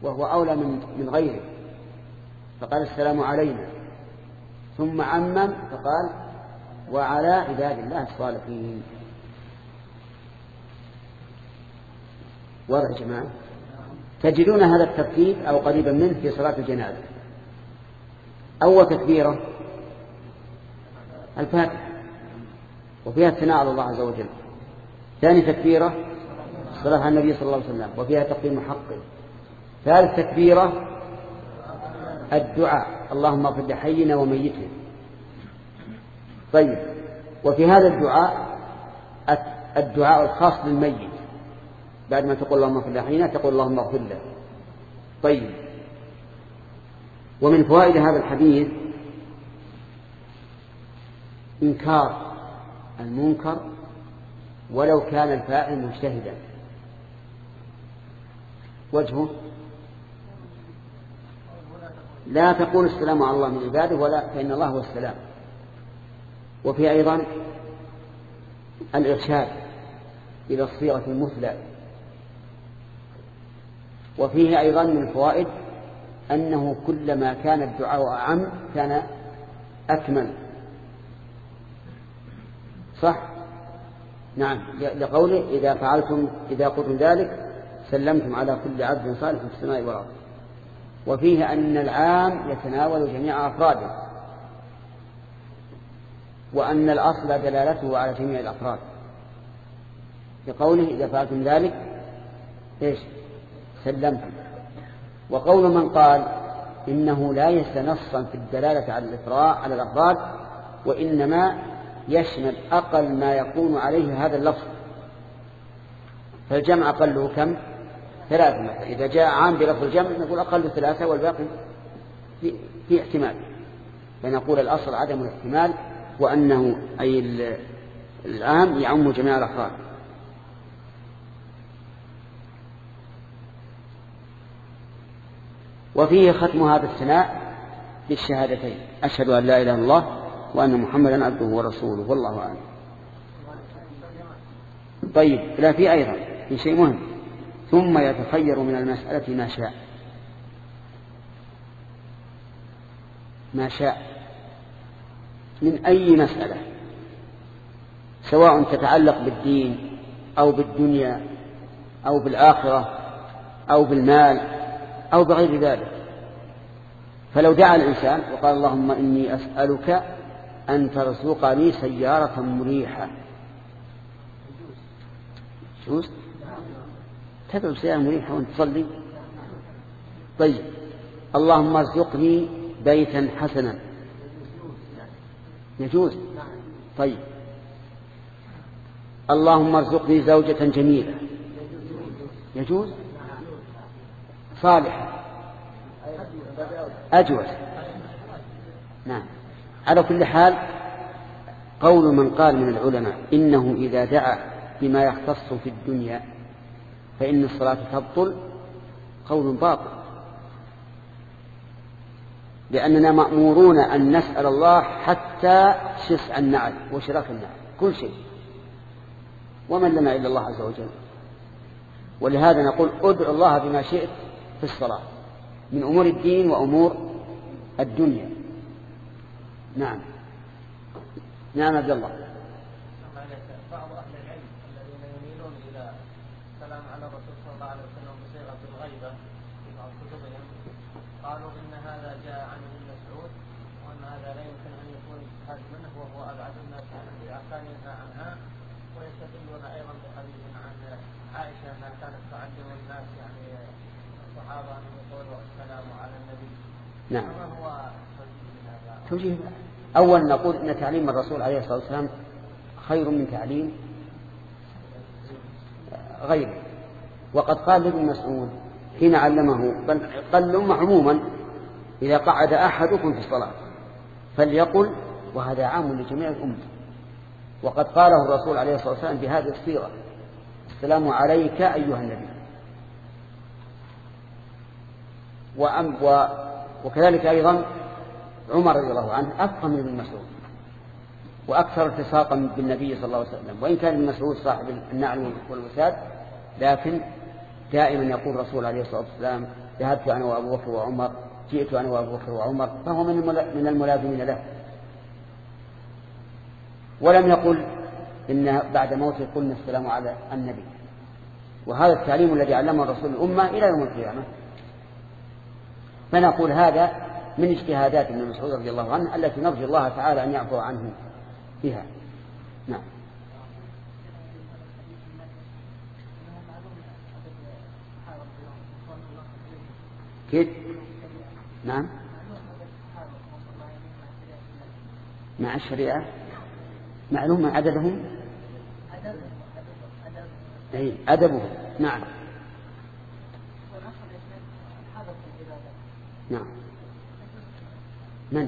وهو أولى من غيره، فقال السلام علينا، ثم عمم فقال وعلى عباد الله الصالحين. واضح يا جماعة؟ تجدون هذا الترتيب أو قريبا منه في صلاة الجنازة. أول تكبيرة الفاتحة وفيها الثناء على الله عز وجل. ثاني تكبيرة الصلاة على النبي صلى الله عليه وسلم وفيها تقديم حقه. ثالث تكبيرة الدعاء اللهم اغفر لحينا وميتنا. طيب، وفي هذا الدعاء الخاص بالميت بعد ما تقول اللهم اغفر لحينا تقول اللهم اغفر له. طيب، ومن فوائد هذا الحديث إنكار المنكر ولو كان الفاعل مجتهدا. وجهه لا تقول السلام على الله من عباده ولا فإن الله هو السلام. وفي أيضا الإرشاد إلى الصيغة المثلى. وفيه أيضا من الفوائد أنه كلما كان الدعاء أعم كان أكمل. صح؟ نعم، لقوله إذا قلتم ذلك سلمتم على كل عبد صالح في السماء والأرض. وفيه أن العام يتناول جميع أفراده، وأن الأصل دلالته على جميع الأفراد، لقوله إذا فعلتم ذلك سلمتم. وقول من قال إنه لا يستنصا في الدلالة على الأفراد، وإنما يشمل أقل ما يكون عليه هذا اللفظ، فالجمع أقله كم؟ 3 مثلا. إذا جاء عام بلفظ الجمع نقول أقل 3 والباقي في احتمال، فنقول الأصل عدم الاحتمال، وأنه أي العام يعم جميع الأفراد. وفيه ختم هذا الثناء بالشهادتين أشهد أن لا إله إلا الله وأن محمدا عبده ورسوله والله أعلم. طيب، لا في أيضا في شيء مهم، ثم يتخير من المسألة ما شاء من أي مسألة، سواء تتعلق بالدين أو بالدنيا أو بالآخرة أو بالمال أو بغير ذلك. فلو دعا الإنسان وقال اللهم إني أسألك أن ترزقني سيارة مريحة، يجوز؟ تدعو سيارة مريحة وانت تصلي؟ طيب، اللهم ارزقني بيتا حسنا، يجوز؟ طيب، اللهم ارزقني زوجة جميلة، يجوز؟ صالحة، أجوز. نعم. على كل حال، قول من قال من العلماء إنه إذا دعا بما يختص في الدنيا فإن الصلاة تبطل قول باطل، لأننا مأمورون أن نسأل الله حتى شسع النعل وشراك النعل، كل شيء، ومن لنا إلا الله عز وجل. ولهذا نقول ادعو الله بما شئت في الصلاة من أمور الدين وأمور الدنيا. نعم. نعم عبد الله. بعض أهل العلم الذين يميلون إلى السلام على الرسول صلى الله عليه وسلم بصيغة الغيبة في بعض كتبهم قالوا إن هذا جاء عن ابن مسعود، وأن هذا لا يمكن أن يكون اجتهاد منه وهو أبعد الناس عن الأحكام عنها. ويستدلون أيضا بحديث عن عائشة أنها كانت تعلم الناس يعني الصحابة أن يقولوا السلام على النبي. نعم. ما هو توجيه؟ أول نقول إن تعليم الرسول عليه الصلاة والسلام خير من تعليم غيره. وقد قال ابن مسعود حين علمه، بل قال الأمة عموما إذا قعد أحدكم في الصلاة فليقل، وهذا عام لجميع الأمة. وقد قاله الرسول عليه الصلاة والسلام بهذه الصيغة: السلام عليك أيها النبي. وكذلك أيضا عمر رضي الله عنه أفقه من ابن مسعود وأكثر التصاقا بالنبي صلى الله عليه وسلم، وإن كان ابن مسعود صاحب النعل والوساد، لكن دائما يقول الرسول عليه الصلاة والسلام ذهبت أنا وأبو بكر وعمر، جئت أنا وأبو بكر وعمر، فهو من الملازمين له. ولم يقل إن بعد موته قلنا السلام على النبي. وهذا التعليم الذي علمه الرسول الأمة إلى يوم القيامة. فنقول هذا من اجتهادات ابن مسعود رضي الله عنه التي نرجو الله تعالى أن يعفو عنه بها. نعم. كيف؟ نعم. مع الشريعة معلوم عددهم، أي أدبهم. نعم. نعم. من؟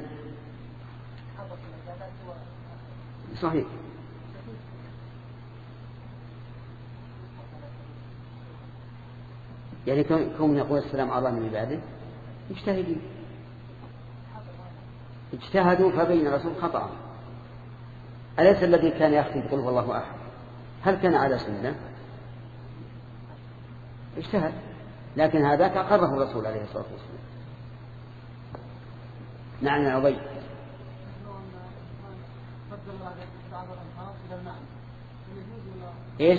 صحيح. يعني كون يقول السلام على الله من عباده مجتهدين، اجتهدوا فبين الرسول خطأ. أليس الذي كان يختم يقول هو الله أحد هل كان على سنة؟ اجتهد، لكن هذاك أقره الرسول عليه الصلاة والسلام. نعم يا عبيد. ايش؟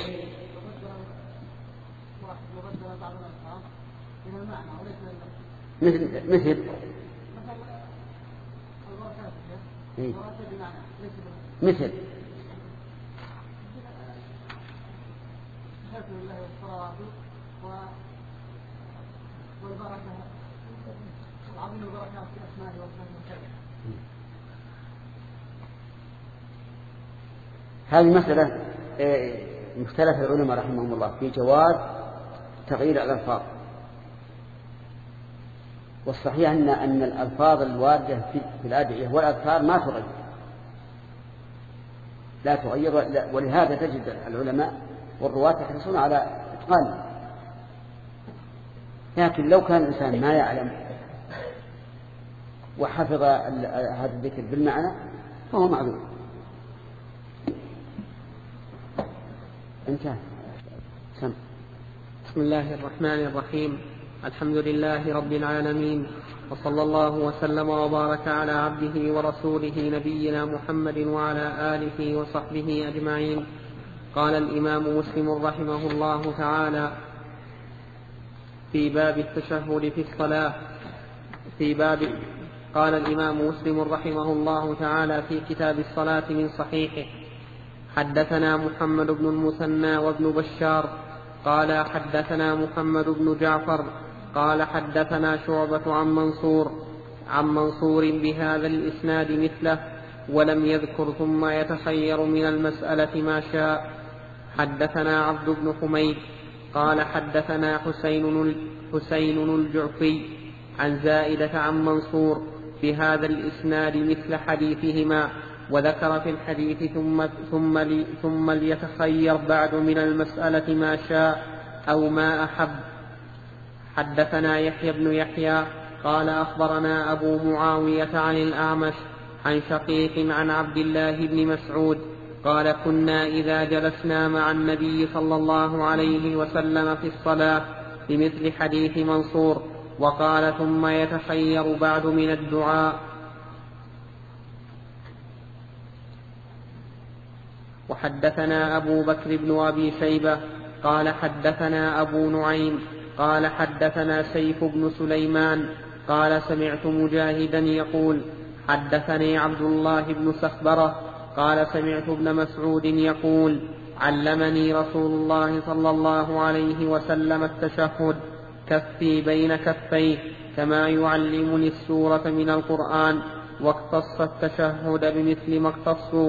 مثل إيه؟ مثل هذه مسألة مختلف العلماء رحمهم الله في جواز تغيير الألفاظ. والصحيح أن الألفاظ الواردة في الأدعية والأذكار ما تغير، لا تغير، ولهذا تجد العلماء والرواة يحرصون على إتقانه. لكن لو كان الإنسان ما يعلم وحفظ هذا الذكر بالمعنى فهو معذور. انتهى. بسم الله الرحمن الرحيم. الحمد لله رب العالمين، وصلى الله وسلم وبارك على عبده ورسوله نبينا محمد وعلى آله وصحبه أجمعين. قال الإمام مسلم رحمه الله تعالى في باب التشهد في الصلاة قال الإمام مسلم رحمه الله تعالى في كتاب الصلاة من صحيحه: حدثنا محمد بن المثنى وابن بشار قال حدثنا محمد بن جعفر قال حدثنا شعبة عن منصور بهذا الإسناد مثله ولم يذكر ثم يتخير من المسألة ما شاء. حدثنا عبد بن حميد قال حدثنا حسين الجعفي عن زائدة عن منصور بهذا الإسناد مثل حديثهما، وذكر في الحديث ثم ليتخير بعد من المسألة ما شاء أو ما أحب. حدثنا يحيى بن يحيى قال أخبرنا أبو معاوية عن الأعمش عن شقيق عن عبد الله بن مسعود قال كنا إذا جلسنا مع النبي صلى الله عليه وسلم في الصلاة بمثل حديث منصور، وقال ثم يتخير بعد من الدعاء. وحدثنا أبو بكر بن أبي شيبة قال حدثنا أبو نعيم قال حدثنا سيف بن سليمان قال سمعت مجاهدا يقول حدثني عبد الله بن سخبرة قال سمعت ابن مسعود يقول علمني رسول الله صلى الله عليه وسلم التشهد كفي بين كفيه كما يعلمني السورة من القرآن، واقتص التشهد بمثل ما اقتصوا.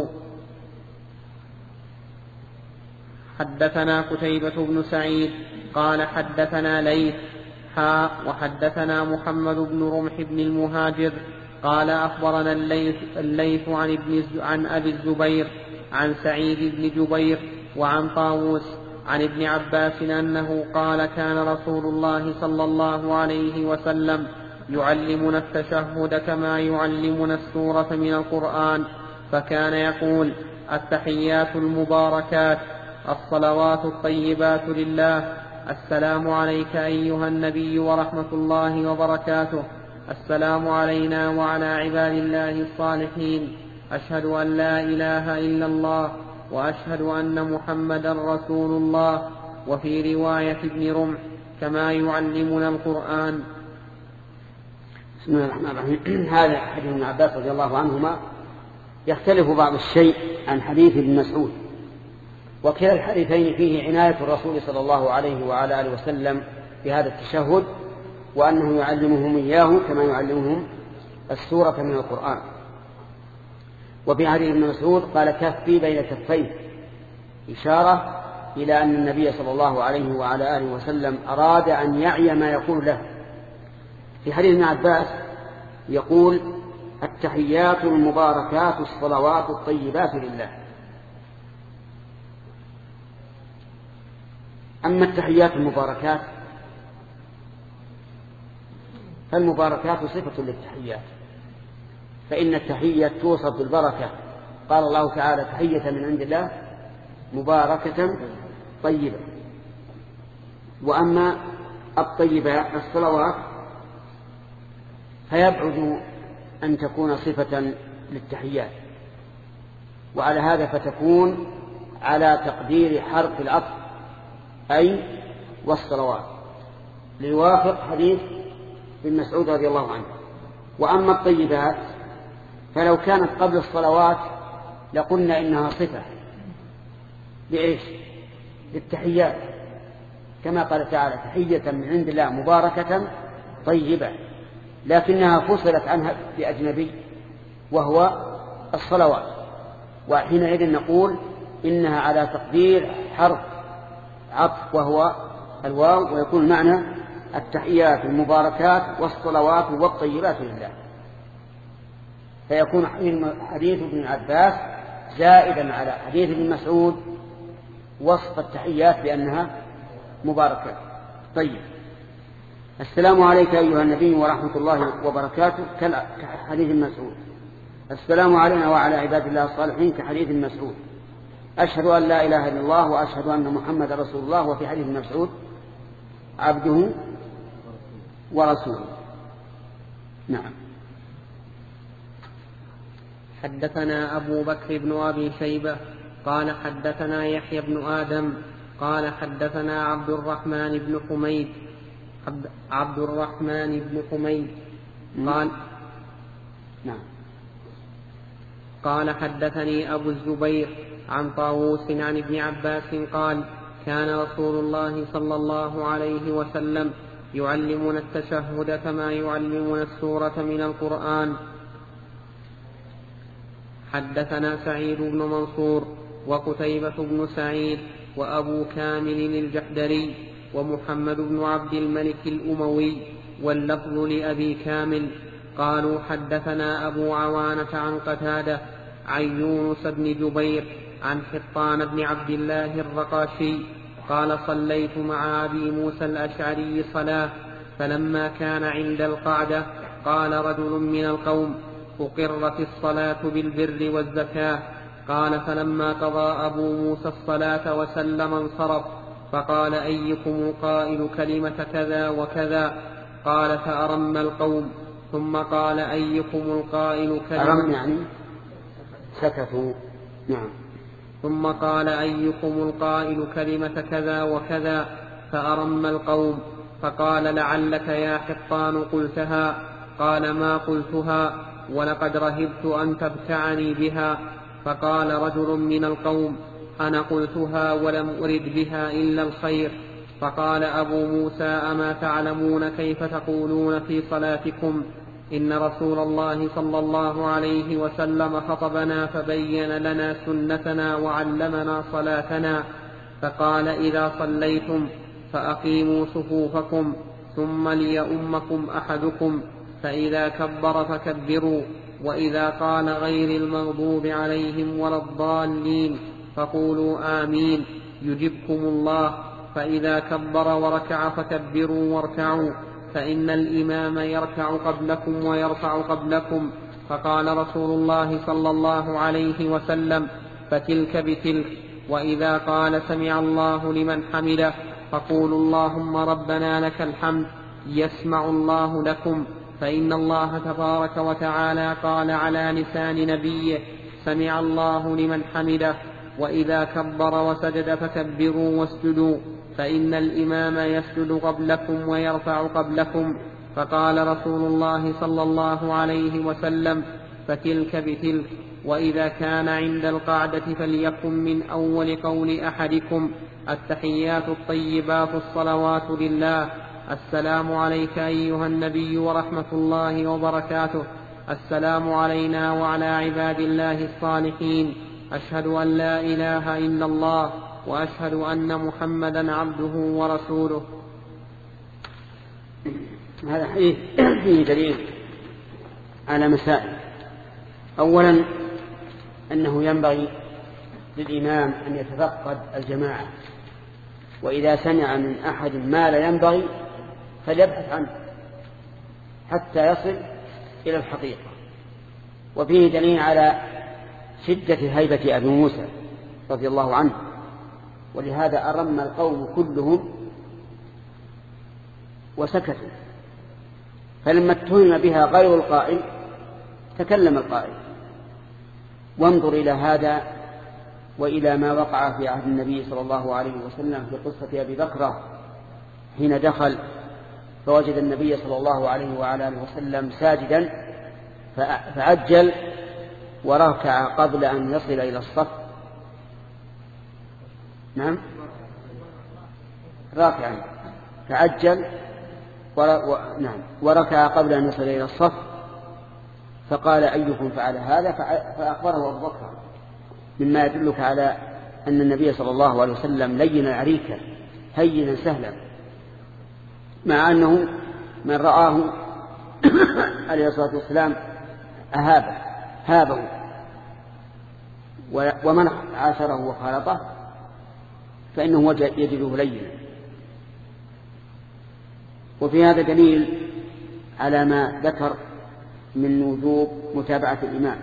حدثنا قتيبة بن سعيد قال حدثنا ليث وحدثنا محمد بن رمح بن المهاجر قال أخبرنا الليث عن أبي الزبير عن سعيد بن جبير وعن طاووس عن ابن عباس أنه قال كان رسول الله صلى الله عليه وسلم يعلمنا التشهد كما يعلمنا السورة من القرآن، فكان يقول التحيات المباركات الصلوات الطيبات لله السلام عليك أيها النبي ورحمة الله وبركاته. السلام علينا وعلى عباد الله الصالحين. أشهد أن لا إله إلا الله وأشهد أن محمدا رسول الله. وفي رواية ابن رمح كما يعلمنا القرآن. بسم الله الرحمن الرحيم. هذا حديث ابن عباس رضي الله عنهما يختلف بعض الشيء عن حديث ابن مسعود، وكلا الحديثين فيه عناية الرسول صلى الله عليه وعلى آله وسلم بهذا التشهد، وأنه يعلمهم إياه كما يعلمهم السورة من القرآن. وفي حديث ابن مسعود قال كفي بين كفيه، إشارة إلى أن النبي صلى الله عليه وعلى آله وسلم أراد أن يعي ما يقول له. في حديث ابن عباس يقول التحيات المباركات الصلوات الطيبات لله. أما التحيات المباركات فالمباركات صفة للتحيات، فإن التحية توصف بالبركة. قال الله تعالى تحية من عند الله مباركة طيبة. وأما الطيبات الصلوات فيبعد أن تكون صفة للتحيات، وعلى هذا فتكون على تقدير حرف العطف أي والصلوات، ليوافق حديث ابن مسعود رضي الله عنه. وأما الطيبات فلو كانت قبل الصلوات لقلنا إنها صفة لإيش؟ للتحيات، كما قال تعالى تحية من عند الله مباركة طيبة، لكنها فصلت عنها بأجنبي وهو الصلوات، وحينئذ نقول إنها على تقدير حرف عطف وهو الواو، ويكون معنى التحيات المباركات والصلوات والطيبات لله. فيكون حديث ابن عباس زائدا على حديث ابن مسعود وصف التحيات بأنها مباركة. طيب، السلام عليك أيها النبي ورحمة الله وبركاته كحديث ابن مسعود. السلام علينا وعلى عباد الله الصالحين كحديث ابن مسعود. أشهد أن لا إله إلا الله وأشهد أن محمد رسول الله. وفي حديث ابن مسعود عبده ورسوله. نعم. حدثنا أبو بكر بن أبي شيبة قال حدثنا يحيى بن آدم قال حدثنا عبد الرحمن بن حميد قال نعم. قال حدثني أبو الزبير عن طاووس عن ابن عباس قال كان رسول الله صلى الله عليه وسلم يعلمنا التشهد كما يعلمنا السورة من القرآن. حدثنا سعيد بن منصور وقتيبة بن سعيد وأبو كامل الجحدري ومحمد بن عبد الملك الأموي، واللفظ لأبي كامل. قالوا حدثنا أبو عوانة عن قتادة عن يونس بن جبير عن حطان بن عبد الله الرقاشي قال صليت مع أبي موسى الأشعري صلاة، فلما كان عند القعدة قال رجل من القوم أقرت الصلاة بالبر والزكاة. قال فلما قضى أبو موسى الصلاة وسلم انصرف، فقال أيكم قائل كلمة كذا وكذا؟ قال فأرم القوم، ثم قال أيكم القائل كلمة أرم يعني سكتوا. نعم. ثم قال أيكم القائل كلمة كذا وكذا؟ فأرم القوم، فقال لعلك يا حطان قلتها. قال ما قلتها، ولقد رهبت أن تبتعني بها. فقال رجل من القوم أنا قلتها ولم أرد بها إلا الخير. فقال أبو موسى أما تعلمون كيف تقولون في صلاتكم؟ إن رسول الله صلى الله عليه وسلم خطبنا فبين لنا سنتنا وعلمنا صلاتنا، فقال إذا صليتم فأقيموا صفوفكم ثم ليؤمكم أحدكم، فإذا كبر فكبروا، وإذا قال غير المغضوب عليهم ولا الضالين فقولوا آمين يجبكم الله، فإذا كبر وركع فكبروا واركعوا، فإن الإمام يركع قبلكم ويرفع قبلكم. فقال رسول الله صلى الله عليه وسلم فتلك بتلك. وإذا قال سمع الله لمن حمده فقولوا اللهم ربنا لك الحمد يسمع الله لكم، فإن الله تبارك وتعالى قال على لسان نبيه سمع الله لمن حمده. وإذا كبر وسجد فكبروا واسجدوا، فإن الإمام يسجد قبلكم ويرفع قبلكم. فقال رسول الله صلى الله عليه وسلم فتلك بتلك. وإذا كان عند القعدة فليكن من أول قول أحدكم التحيات الطيبات الصلوات لله، السلام عليك أيها النبي ورحمة الله وبركاته، السلام علينا وعلى عباد الله الصالحين، أشهد أن لا إله إلا الله وأشهد أن محمدا عبده ورسوله. هذا فيه دليل على مسائل. أولا أنه ينبغي للإمام أن يتفقد الجماعة، وإذا سمع من أحد ما لا ينبغي فليبحث عنه حتى يصل إلى الحقيقة. وفيه دليل على شدة هيبة أبي موسى رضي الله عنه، ولهذا أرم القوم كلهم وسكتوا، فلما اتهم بها غير القائل تكلم القائل. وانظر إلى هذا وإلى ما وقع في عهد النبي صلى الله عليه وسلم في قصة أبي بكر حين دخل فوجد النبي صلى الله عليه وعلى آله وسلم ساجدا فعجل وركع قبل أن يصل إلى الصف. نعم، راكعا فعجل وركع قبل أن يصل إلى الصف، فقال أيكم فعل هذا؟ فأخبره أبو بكر، مما يدلك على أن النبي صلى الله عليه وسلم لين عريكا هينا سهلا، مع أنه من رآه عليه الصلاة والسلام هابه، ومن عاشره وخالطه فإنه يجده لينا. وفي هذا دليل على ما ذكر من وجوب متابعة الإمام.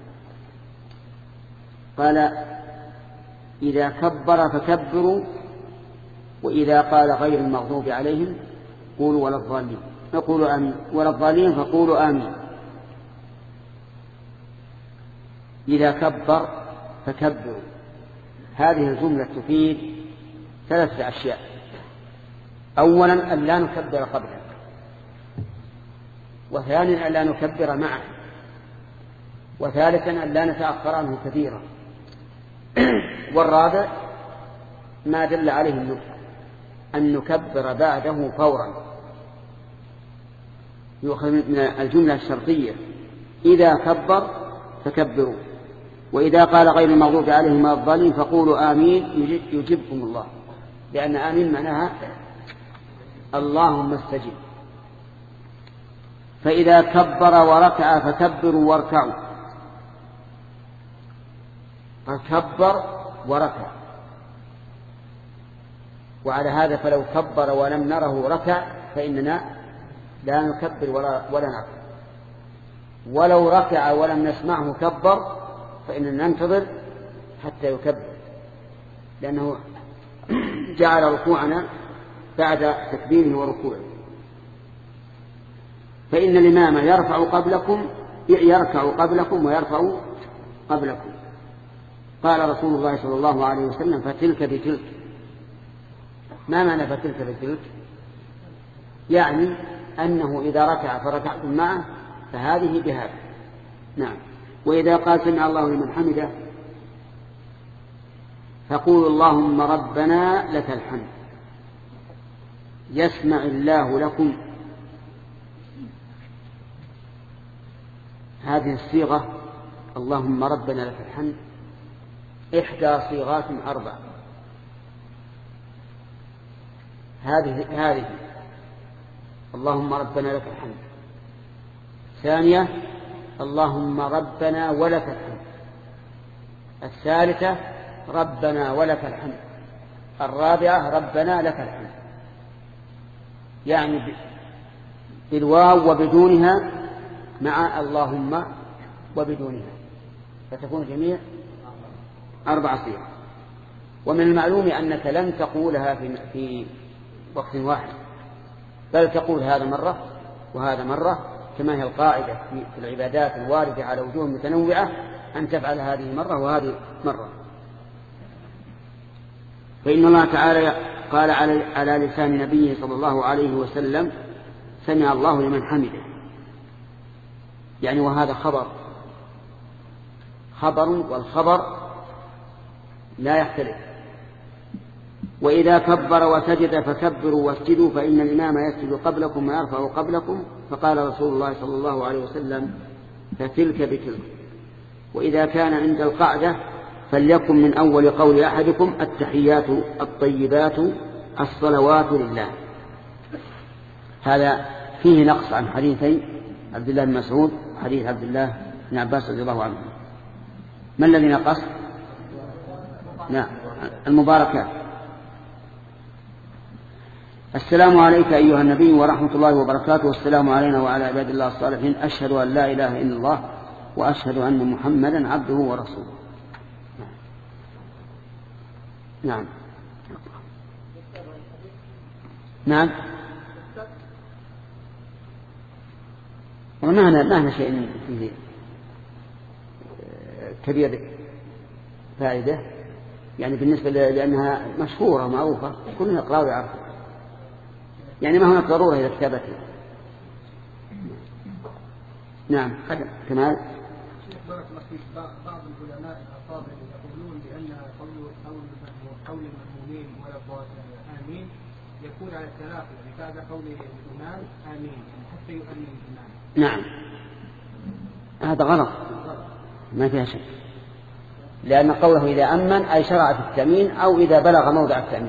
قال إذا كبر فكبروا، وإذا قال غير المغضوب عليهم قولوا ولا الضالين فقولوا آمين، ولا الضالين فقولوا آمين. إذا كبر فكبروا، هذه الجملة تفيد ثلاثة أشياء. أولا أن لا نكبر قبله، وثانيا أن لا نكبر معه، وثالثا أن لا نتأخر عنه كثيرا، والرابع ما دل عليه النكتة أن نكبر بعده فورا، يؤخذ من الجملة الشرطية إذا كبر فكبروا، وإذا قال غير المغضوب عليهم ولا الضالين فقولوا آمين يجبكم الله، لأن آمين معناها اللهم استجب. فإذا كبر وركع فكبروا واركعوا، فكبر وركع، وعلى هذا فلو كبر ولم نره ركع فإننا لا نكبر ولا نركع، ولو ركع ولم نسمعه كبر فإننا ننتظر حتى يكبر، لأنه جعل ركوعنا بعد تكبيره وركوعه. فإن الإمام يركع قبلكم ويرفع قبلكم. قال رسول الله صلى الله عليه وسلم فتلك بتلك. ما معنى فتلك بتلك؟ يعني أنه إذا ركع فركعتم معه فهذه بهذا. نعم. وإذا قال سمع الله لمن حمده فقولوا اللهم ربنا لك الحمد يسمع الله لكم. هذه الصيغة اللهم ربنا لك الحمد إحدى صيغات 4. هذه اللهم ربنا لك الحمد. ثانية اللهم ربنا ولك الحمد. الثالثة ربنا ولك الحمد. الرابعة ربنا لك الحمد، يعني بالواو وبدونها مع اللهم وبدونها، فتكون جميع 4 صيغ. ومن المعلوم أنك لن تقولها في وقت واحد، بل تقول هذا مرة وهذا مرة، كما هي القاعدة في العبادات الواردة على وجوه متنوعة أن تفعل هذه مرة وهذه مرة. فإن الله تعالى قال على لسان نبيه صلى الله عليه وسلم: سمع الله لمن حمده، يعني وهذا خبر والخبر لا يختلف. وإذا كبر وسجد فكبروا واسجدوا فإن الإمام يسجد قبلكم ويرفع قبلكم، فقال رسول الله صلى الله عليه وسلم: فتلك بتلك. وإذا كان عند القعدة فليكن من أول قول أحدكم: التحيات الطيبات الصلوات لله. هذا فيه نقص عن حديثي عبد الله بن مسعود وحديث عبد الله بن عباس رضي الله عنه. ما الذي نقص؟ نعم، المباركات. السلام عليك أيها النبي ورحمة الله وبركاته، والسلام علينا وعلى عباد الله الصالحين، أشهد أن لا إله إلا الله وأشهد أن محمدا عبده ورسوله. نعم نعم. وما هنا شيء فيه كبير فائدة، يعني بالنسبة لأنها مشهورة ومعروفة كلنا يقرأ ويعرف، يعني ما هناك ضرورة إلى كتابتها. نعم كمال. بعض العلماء الأفاضل يقولون بأن قول المأمومين ولا آمين يكون على الثلاثة، لهذا قول الإمام آمين حتى يؤمن الإمام. نعم، هذا غلط ما فيها شك، لأن قوله إذا أمن أي شرع في التأمين أو إذا بلغ موضع التأمين.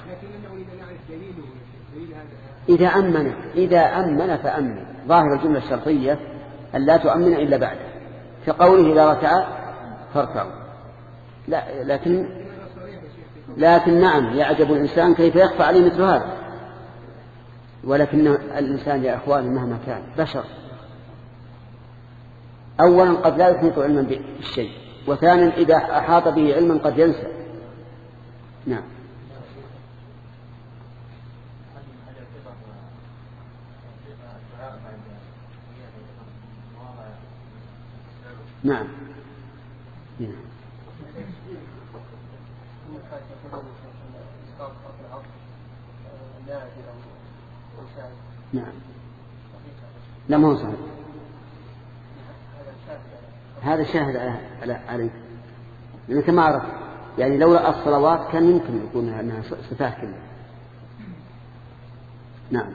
إذا أمن فأمن، ظاهر الجملة الشرطية أن لا تؤمن إلا بعد، كقوله إذا ركع فاركعوا. لا لكن نعم يعجب الإنسان كيف يخفى عليه مثل هذا، ولكن الإنسان يا أخواني مهما كان بشر، أولا قد لا يحيط علما بالشيء، وثانيا إذا أحاط به علما قد ينسى. نعم. نعم. نعم. لا ما هو صحيح، هذا شاهد عليه، لأنه كما عرف يعني لولا الصلوات كان يمكن يكون أنها صفات كلها. نعم.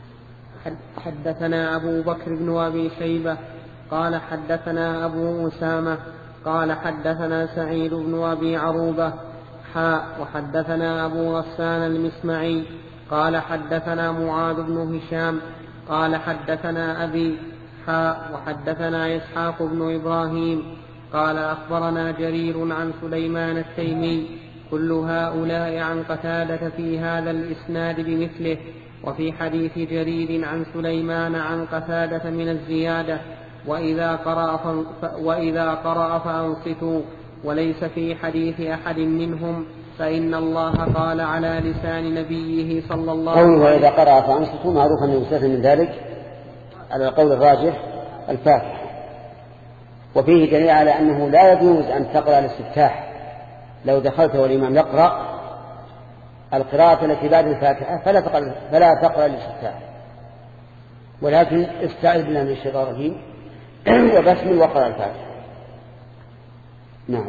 حدثنا أبو بكر بن أبي شيبة قال حدثنا أبو أسامة قال حدثنا سعيد بن أبي عروبة وحدثنا أبو غسان المسمعي قال حدثنا معاذ بن هشام قال حدثنا أبي وحدثنا إسحاق بن إبراهيم قال أخبرنا جرير عن سليمان التيمي، كل هؤلاء عن قتادة في هذا الإسناد بمثله. وفي حديث جرير عن سليمان عن قتادة من الزيادة: وإذا قرأ فأنصتوا. وليس في حديث أحد منهم، فإن الله قال على لسان نبيه صلى الله عليه وسلم: وإذا قرأ فأنصتوا معروف أنه يستثنى من ذلك على القول الراجح الفاتحة. وفيه دليل على أنه لا يجوز أن تقرأ الاستفتاح، لو دخلت والإمام يقرأ القراءة التي بعد الفاتحة فلا تقرأ الاستفتاح، ولكن استعذ بالله من الشيطان الرجيم وبسم وقرأ الفاتحة. نعم.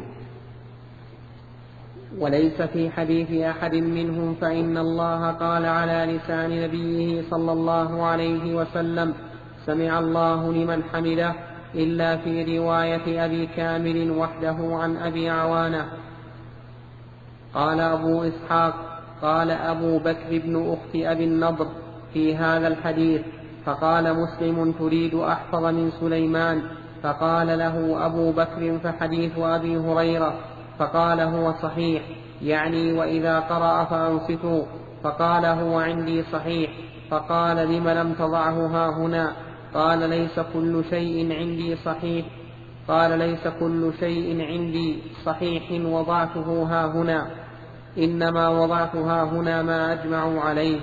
وليس في حديث أحد منهم، فإن الله قال على لسان نبيه صلى الله عليه وسلم: سمع الله لمن حمده، إلا في رواية أبي كامل وحده عن أبي عوانة. قال أبو إسحاق: قال أبو بكر بن أخت أبي النضر في هذا الحديث، فقال مسلم: تريد أحفظ من سليمان؟ فقال له أبو بكر: فحديث أبي هريرة. فقال: هو صحيح، يعني وإذا قرأ فأنصتوا. فقال: هو عندي صحيح. فقال: لم لم تضعه ها هنا؟ قال: ليس كل شيء عندي صحيح. قال: ليس كل شيء عندي صحيح وضعته ها هنا. إنما وضعتها هنا ما أجمعوا عليه.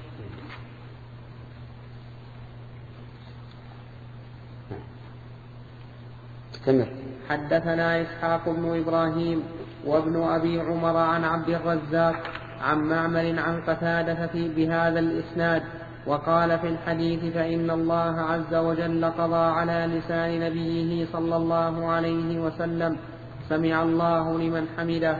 حدثنا إسحاق بن إبراهيم وابن أبي عمر عن عبد الرزاق عن معمر عن قتادة بهذا الإسناد، وقال في الحديث: فإن الله عز وجل قضى على لسان نبيه صلى الله عليه وسلم: سمع الله لمن حمده.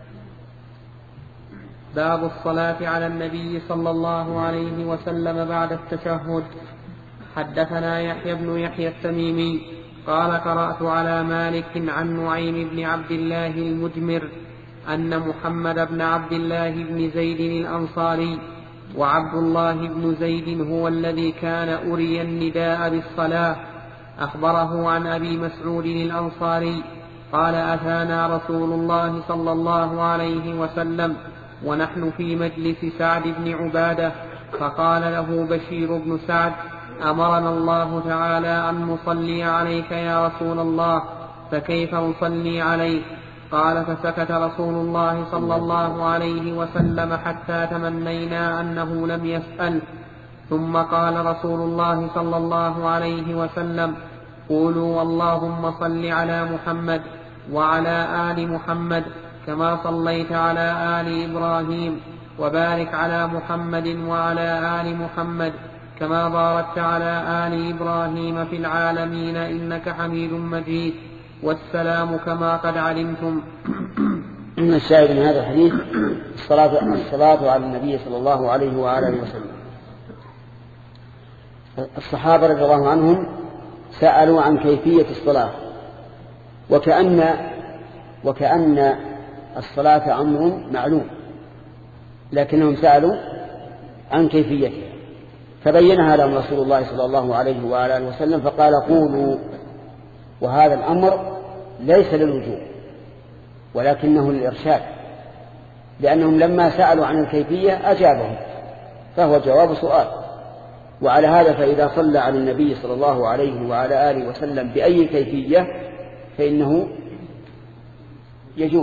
باب الصلاة على النبي صلى الله عليه وسلم بعد التشهد. حدثنا يحيى بن يحيى التميمي قال: قرأت على مالك عن نعيم بن عبد الله المجمر أن محمد بن عبد الله بن زيد الأنصاري وعبد الله بن زيد هو الذي كان أري النداء بالصلاة أخبره عن أبي مسعود الأنصاري قال: أتانا رسول الله صلى الله عليه وسلم ونحن في مجلس سعد بن عبادة، فقال له بشير بن سعد: أمرنا الله تعالى أن نصلي عليك يا رسول الله، فكيف نصلي عليك؟ قال: فسكت رسول الله صلى الله عليه وسلم حتى تمنينا أنه لم يسأل، ثم قال رسول الله صلى الله عليه وسلم: قولوا اللهم صل على محمد وعلى آل محمد كما صليت على آل إبراهيم، وبارك على محمد وعلى آل محمد كما باركت على آل إبراهيم في العالمين إنك حميد مجيد، والسلام كما قد علمتم. إن الشاهد من هذا الحديث الصلاة على النبي صلى الله عليه وآله وسلم. الصحابة رضي الله عنهم سألوا عن كيفية الصلاة، وكأن الصلاة أمر معلوم، لكنهم سألوا عن كيفيتها، فبينها لهم رسول الله صلى الله عليه وآله وسلم فقال: قولوا. وهذا الأمر ليس للوجوب ولكنه للإرشاد، لأنهم لما سألوا عن الكيفية أجابهم، فهو جواب سؤال. وعلى هذا فإذا صلى على النبي صلى الله عليه وعلى آله وسلم بأي كيفية فإنه يجوز.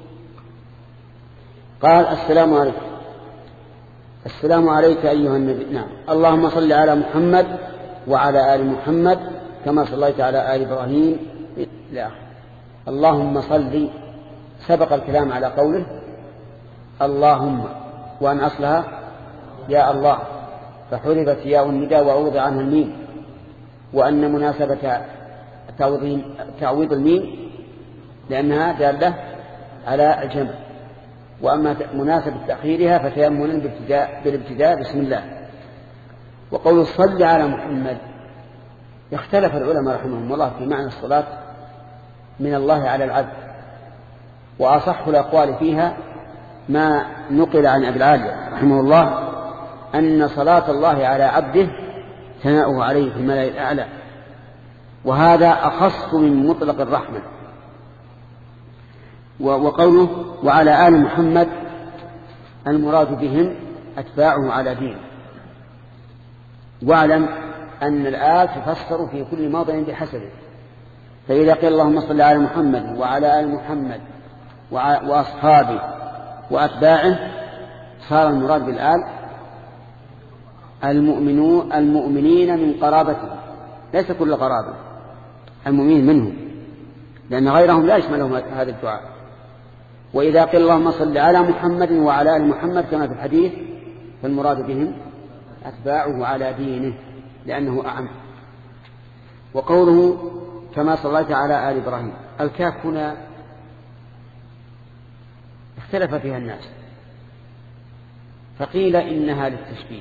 قال: السلام عليكم. السلام عليك أيها النبي. نعم. اللهم صل على محمد وعلى آل محمد كما صليت على آل إبراهيم. لا. اللهم صل سبق الكلام على قوله اللهم، وأن أصلها يا الله، فحربت ياء النداء وعوض عنها الميم، وأن مناسبة تعويض الميم لأنها دالة على الجمع، وأما مناسبة تأخيرها فتيمنا بالابتداء بسم الله. وقول صل على محمد اختلف العلماء رحمهم الله في معنى الصلاة من الله على العبد، وأصح الأقوال فيها ما نقل عن أبي العالية رحمه الله أن صلاة الله على عبده ثناؤه عليه في الملأ الأعلى، وهذا أخص من مطلق الرحمة. وقوله وعلى آل محمد المراد بهم أتباعه على دينه. واعلم أن الآل تفسر في كل موضع بحسبه، فإذا قيل اللهم صل على محمد وعلى آل محمد وأصحابه وأتباعه صار المراد بالآل المؤمنين من قرابته، ليس كل قرابة، المؤمنين منهم، لأن غيرهم لا يشملهم هذا الدعاء. وإذا قيل اللهم صل على محمد وعلى آل محمد كما في الحديث فالمراد بهم أتباعه على دينه لأنه أعم. وقوله كما صليت على آل إبراهيم، الكاف هنا اختلف فيها الناس، فقيل إنها للتشبيه،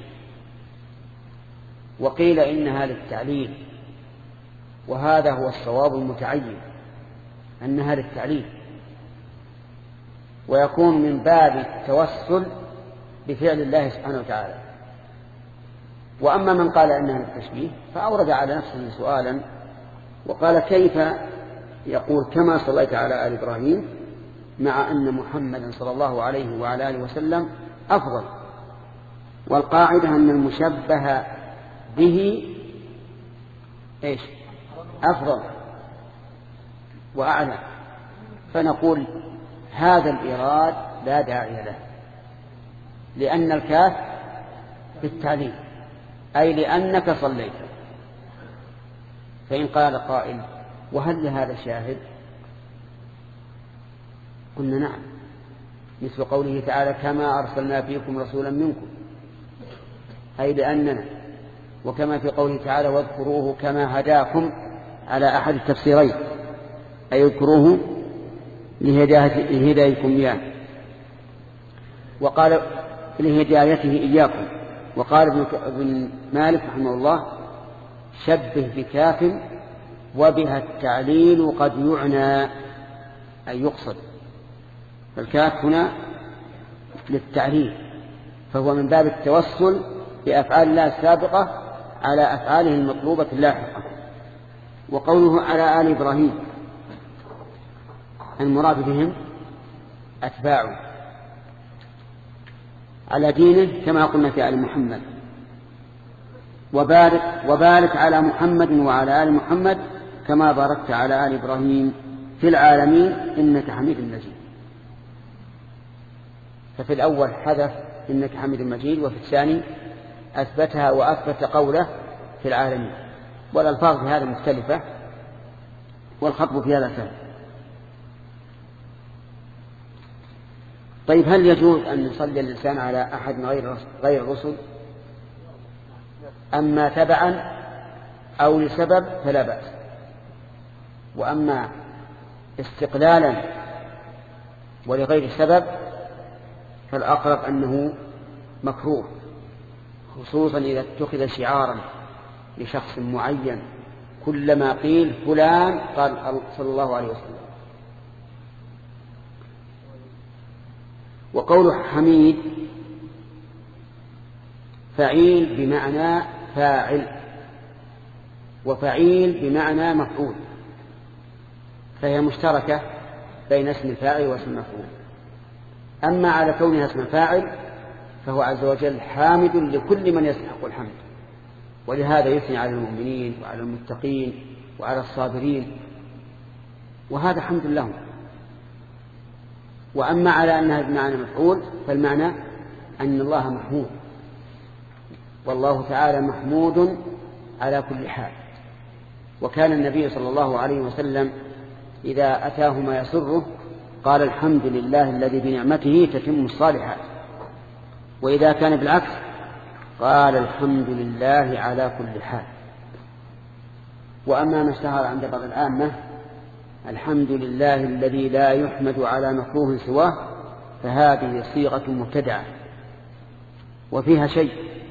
وقيل إنها للتعليل، وهذا هو الصواب المتعين أنها للتعليل، ويكون من باب التوسل بفعل الله سبحانه وتعالى. وأما من قال إنها للتشبيه فأورد على نفسه سؤالا وقال: كيف يقول كما صليت على آل إبراهيم مع أن محمدا صلى الله عليه وعلى آله وسلم أفضل؟ والقاعدة أن المشبه به إيش؟ أفضل وأعلى. فنقول هذا الإيراد لا داعي له، لأن الكاف في التعليل، أي لأنك صليت. فإن قال قائل وهل لهذا شاهد؟ قلنا نعم، مثل قوله تعالى كما أرسلنا فيكم رسولا منكم، أي لأننا، وكما في قوله تعالى واذكروه كما هداكم على أحد التفسيرين، أي اذكروه لهدايتكم إياه، وقال لهدايته إياكم. وقال ابن مالك رحمه الله شبه بكاف وبها التعليل قد يعنى، أي يقصد، فالكاف هنا للتعليل، فهو من باب التوسل بأفعال الله السابقة على أفعاله المطلوبة اللاحقة. وقوله على آل إبراهيم المراد بهم أتباعه على دينه كما قلنا في آل محمد. وبارك على محمد وعلى آل محمد كما باركت على آل إبراهيم في العالمين إنك حميد مجيد. ففي الأول حذف إنك حميد مجيد، وفي الثاني أثبتها وأثبت قوله في العالمين، والألفاظ في هذا مختلفة والخطب في هذا سهل. طيب هل يجوز أن يصلي الإنسان على أحد غير الرسل؟ أما تبعا أو لسبب فلا بأس، وأما استقلالا ولغير سبب فالأقرب أنه مكروه، خصوصا إذا اتخذ شعارا لشخص معين، كلما قيل فلان قال صلى الله عليه وسلم. وقول حميد فعيل بمعنى فاعل، وفعيل بمعنى مفعول، فهي مشتركة بين اسم الفاعل واسم المفعول. أما على كونها اسم فاعل فهو عز وجل حامد لكل من يستحق الحمد، ولهذا يثني على المؤمنين وعلى المتقين وعلى الصابرين، وهذا حمد لهم. وأما على أنها بمعنى مفعول فالمعنى أن الله محمود، والله تعالى محمود على كل حال. وكان النبي صلى الله عليه وسلم إذا أتاه ما يسره قال الحمد لله الذي بنعمته تتم الصالحات، وإذا كان بالعكس قال الحمد لله على كل حال. وأما ما اشتهر عند بعض العامة الحمد لله الذي لا يحمد على مكروه سواه، فهذه صيغة مبتدعة وفيها شيء،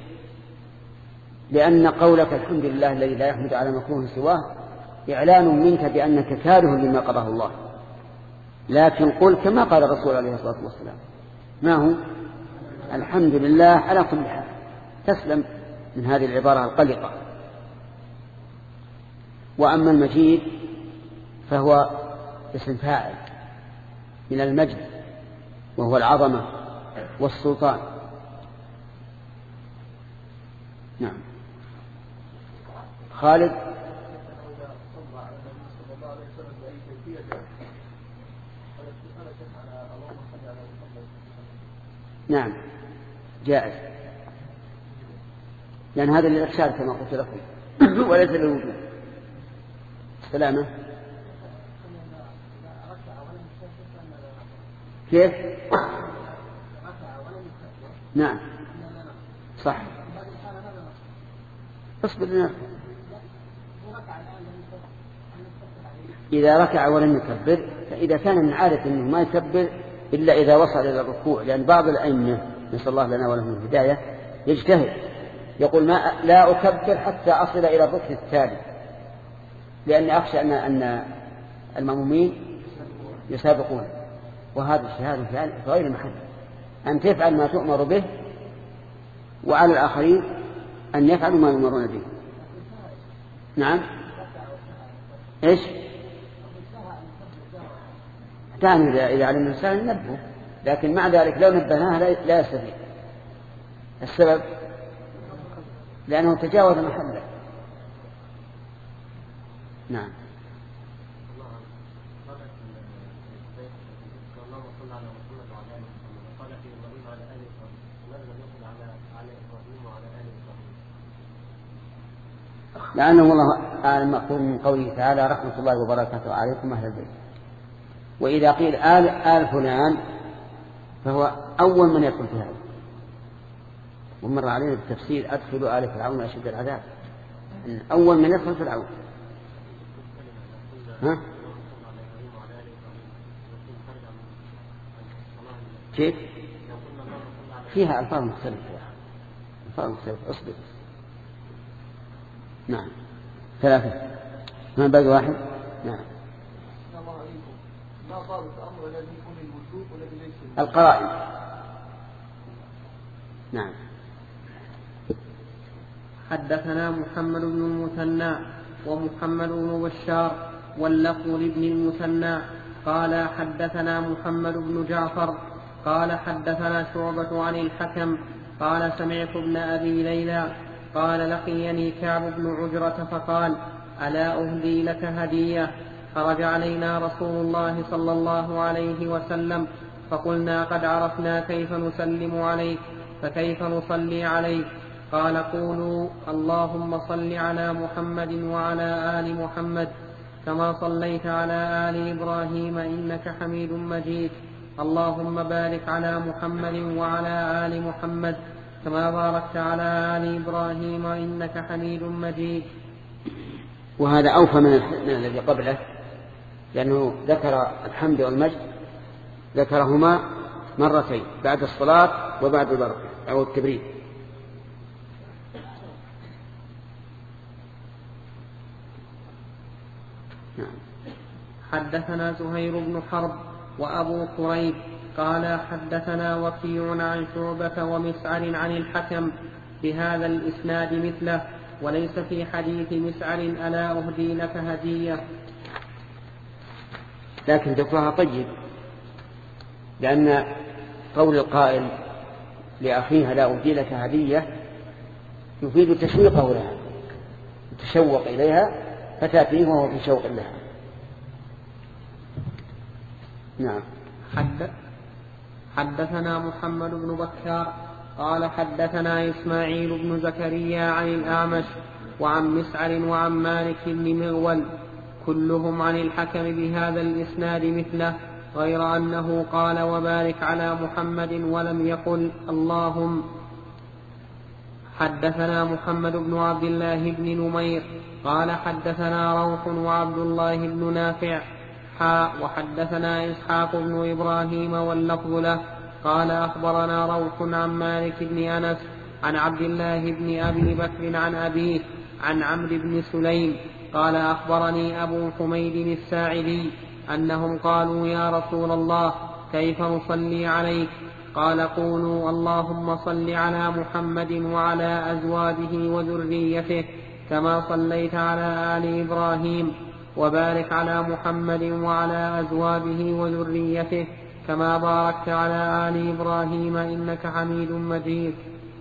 لأن قولك الحمد لله الذي لا يحمد على مكروه سواه إعلان منك بأنك كاره لما قضاه الله، لكن قل كما قال الرسول عليه الصلاة والسلام ما هو الحمد لله على كل حال، تسلم من هذه العبارة القلقة. وأما المجيد فهو اسم فاعل من المجد، وهو العظمة والسلطان. نعم. خالد. نعم جائز، لأن هذا للإرشاد كما قلت لكم وليس للوجوب. سلامة. كيف؟ نعم صح، اصبر لنا. إذا ركع ولم يكبر، فإذا كان من عادة أنه ما يكبر إلا إذا وصل إلى الركوع، لأن بعض الأئمة نسأل الله لنا ولهم الهداية يجتهد يقول لا أكبر حتى أصل إلى الركن التالي، لأني أخشى أن المأمومين يسابقون، وهذا الشهادة في غير محل. أن تفعل ما تؤمر به، وعلى الآخرين أن يفعلوا ما يؤمرون به. نعم إيش؟ تعني إذا علم الإنسان نبه، لكن مع ذلك لو نبهناه لا يستفيد. السبب لأنه تجاوز محله. نعم. لأنه والله أعلم مأخوذ من قوله تعالى رحمة الله وبركاته عليكم أهل البيت. وإذا قيل آل فلان فهو أول من يدخل في هذا. ومر علينا بالتفسير أدخلوا آل فرعون أشد العذاب، إن أول من يدخل فرعون. ها؟ كيف؟ فيها ألفاظ مختلفة، ألفاظ مختلفة. أصبر. نعم 3. ما باقي واحد. نعم. ما ضابط الأمر الذي يكون الوجوب والذي ليس القرائن. نعم. حدثنا محمد بن المثنى ومحمد بن بشار واللفظ لابن المثنى قال حدثنا محمد بن جعفر قال حدثنا شعبة عن الحكم قال سمعت ابن أبي ليلى قال لقيني كعب بن عجرة فقال ألا أهدي لك هدية؟ خرج علينا رسول الله صلى الله عليه وسلم فقلنا قد عرفنا كيف نسلم عليك فكيف نصلي عليك؟ قال قولوا اللهم صل على محمد وعلى آل محمد كما صليت على آل إبراهيم إنك حميد مجيد، اللهم بارك على محمد وعلى آل محمد كما باركت على آل إبراهيم إنك حميد مجيد. وهذا أوفى من الذي قبله، لأنه ذكر الحمد والمجد ذكرهما مرتين بعد الصلاة وبعد البركة أو التبريد. حدثنا زهير بن حرب وأبو كريب قال حدثنا وكيع عن شعبة ومسعر عن الحكم بهذا الإسناد مثله، وليس في حديث مسعر ألا أهدي لك هدية. لكن ذكرها طيب، لأن قول القائل لأخيها لا أهدي لك هدية يفيد تشويقه لها، تشوق إليها فتأتيه وهو في شوق لها. نعم. حدثنا محمد بن بكار قال حدثنا إسماعيل بن زكريا عن الأعمش وعن مسعر وعن مالك بن مغول كلهم عن الحكم بهذا الإسناد مثله، غير أنه قال وبارك على محمد ولم يقل اللهم. حدثنا محمد بن عبد الله بن نمير قال حدثنا روح وعبد الله بن نافع وحدثنا إسحاق بن إبراهيم واللفظ له قال أخبرنا روح عن مالك بن أنس عن عبد الله بن أبي بكر عن أبيه عن عمرو بن سليم قال أخبرني أبو حميد الساعدي أنهم قالوا يا رسول الله كيف نصلي عليك؟ قال قولوا اللهم صل على محمد وعلى أزواجه وذريته كما صليت على آل إبراهيم، وبارك على محمد وعلى أزواجه وذريته كما باركت على آل إبراهيم إنك حميد مجيد.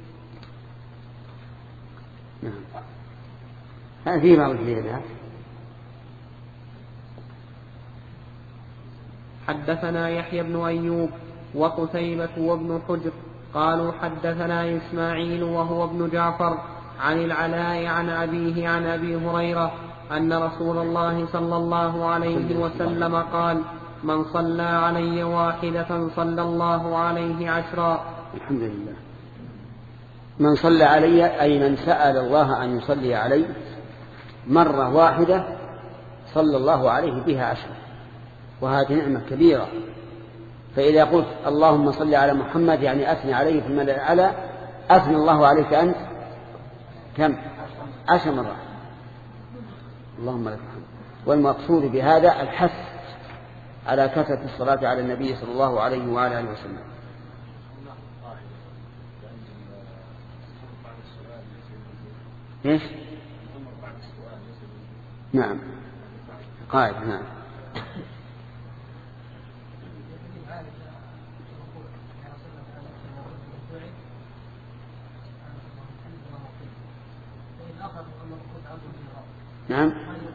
هذه بعض الزيادات. حدثنا يحيى بن أيوب وقتيبة وابن حجر قالوا حدثنا إسماعيل وهو ابن جعفر عن العلاء عن أبيه عن أبي هريرة أن رسول الله صلى الله عليه وسلم قال من صلى علي واحدة صلى الله عليه 10. الحمد لله. من صلى علي أي من سأل الله أن يصلي علي مرة واحدة صلى الله عليه بها 10، وهذه نعمة كبيرة. فإذا قلت اللهم صل على محمد يعني أثني عليه في الملأ الأعلى، أثني الله عليك أنت كم؟ 10 مرات. اللهم لك الحمد. والمقصود بهذا الحث على كثرة الصلاة على النبي صلى الله عليه وعلى آله وسلم. ايش؟ نعم قائد. نعم. نعم.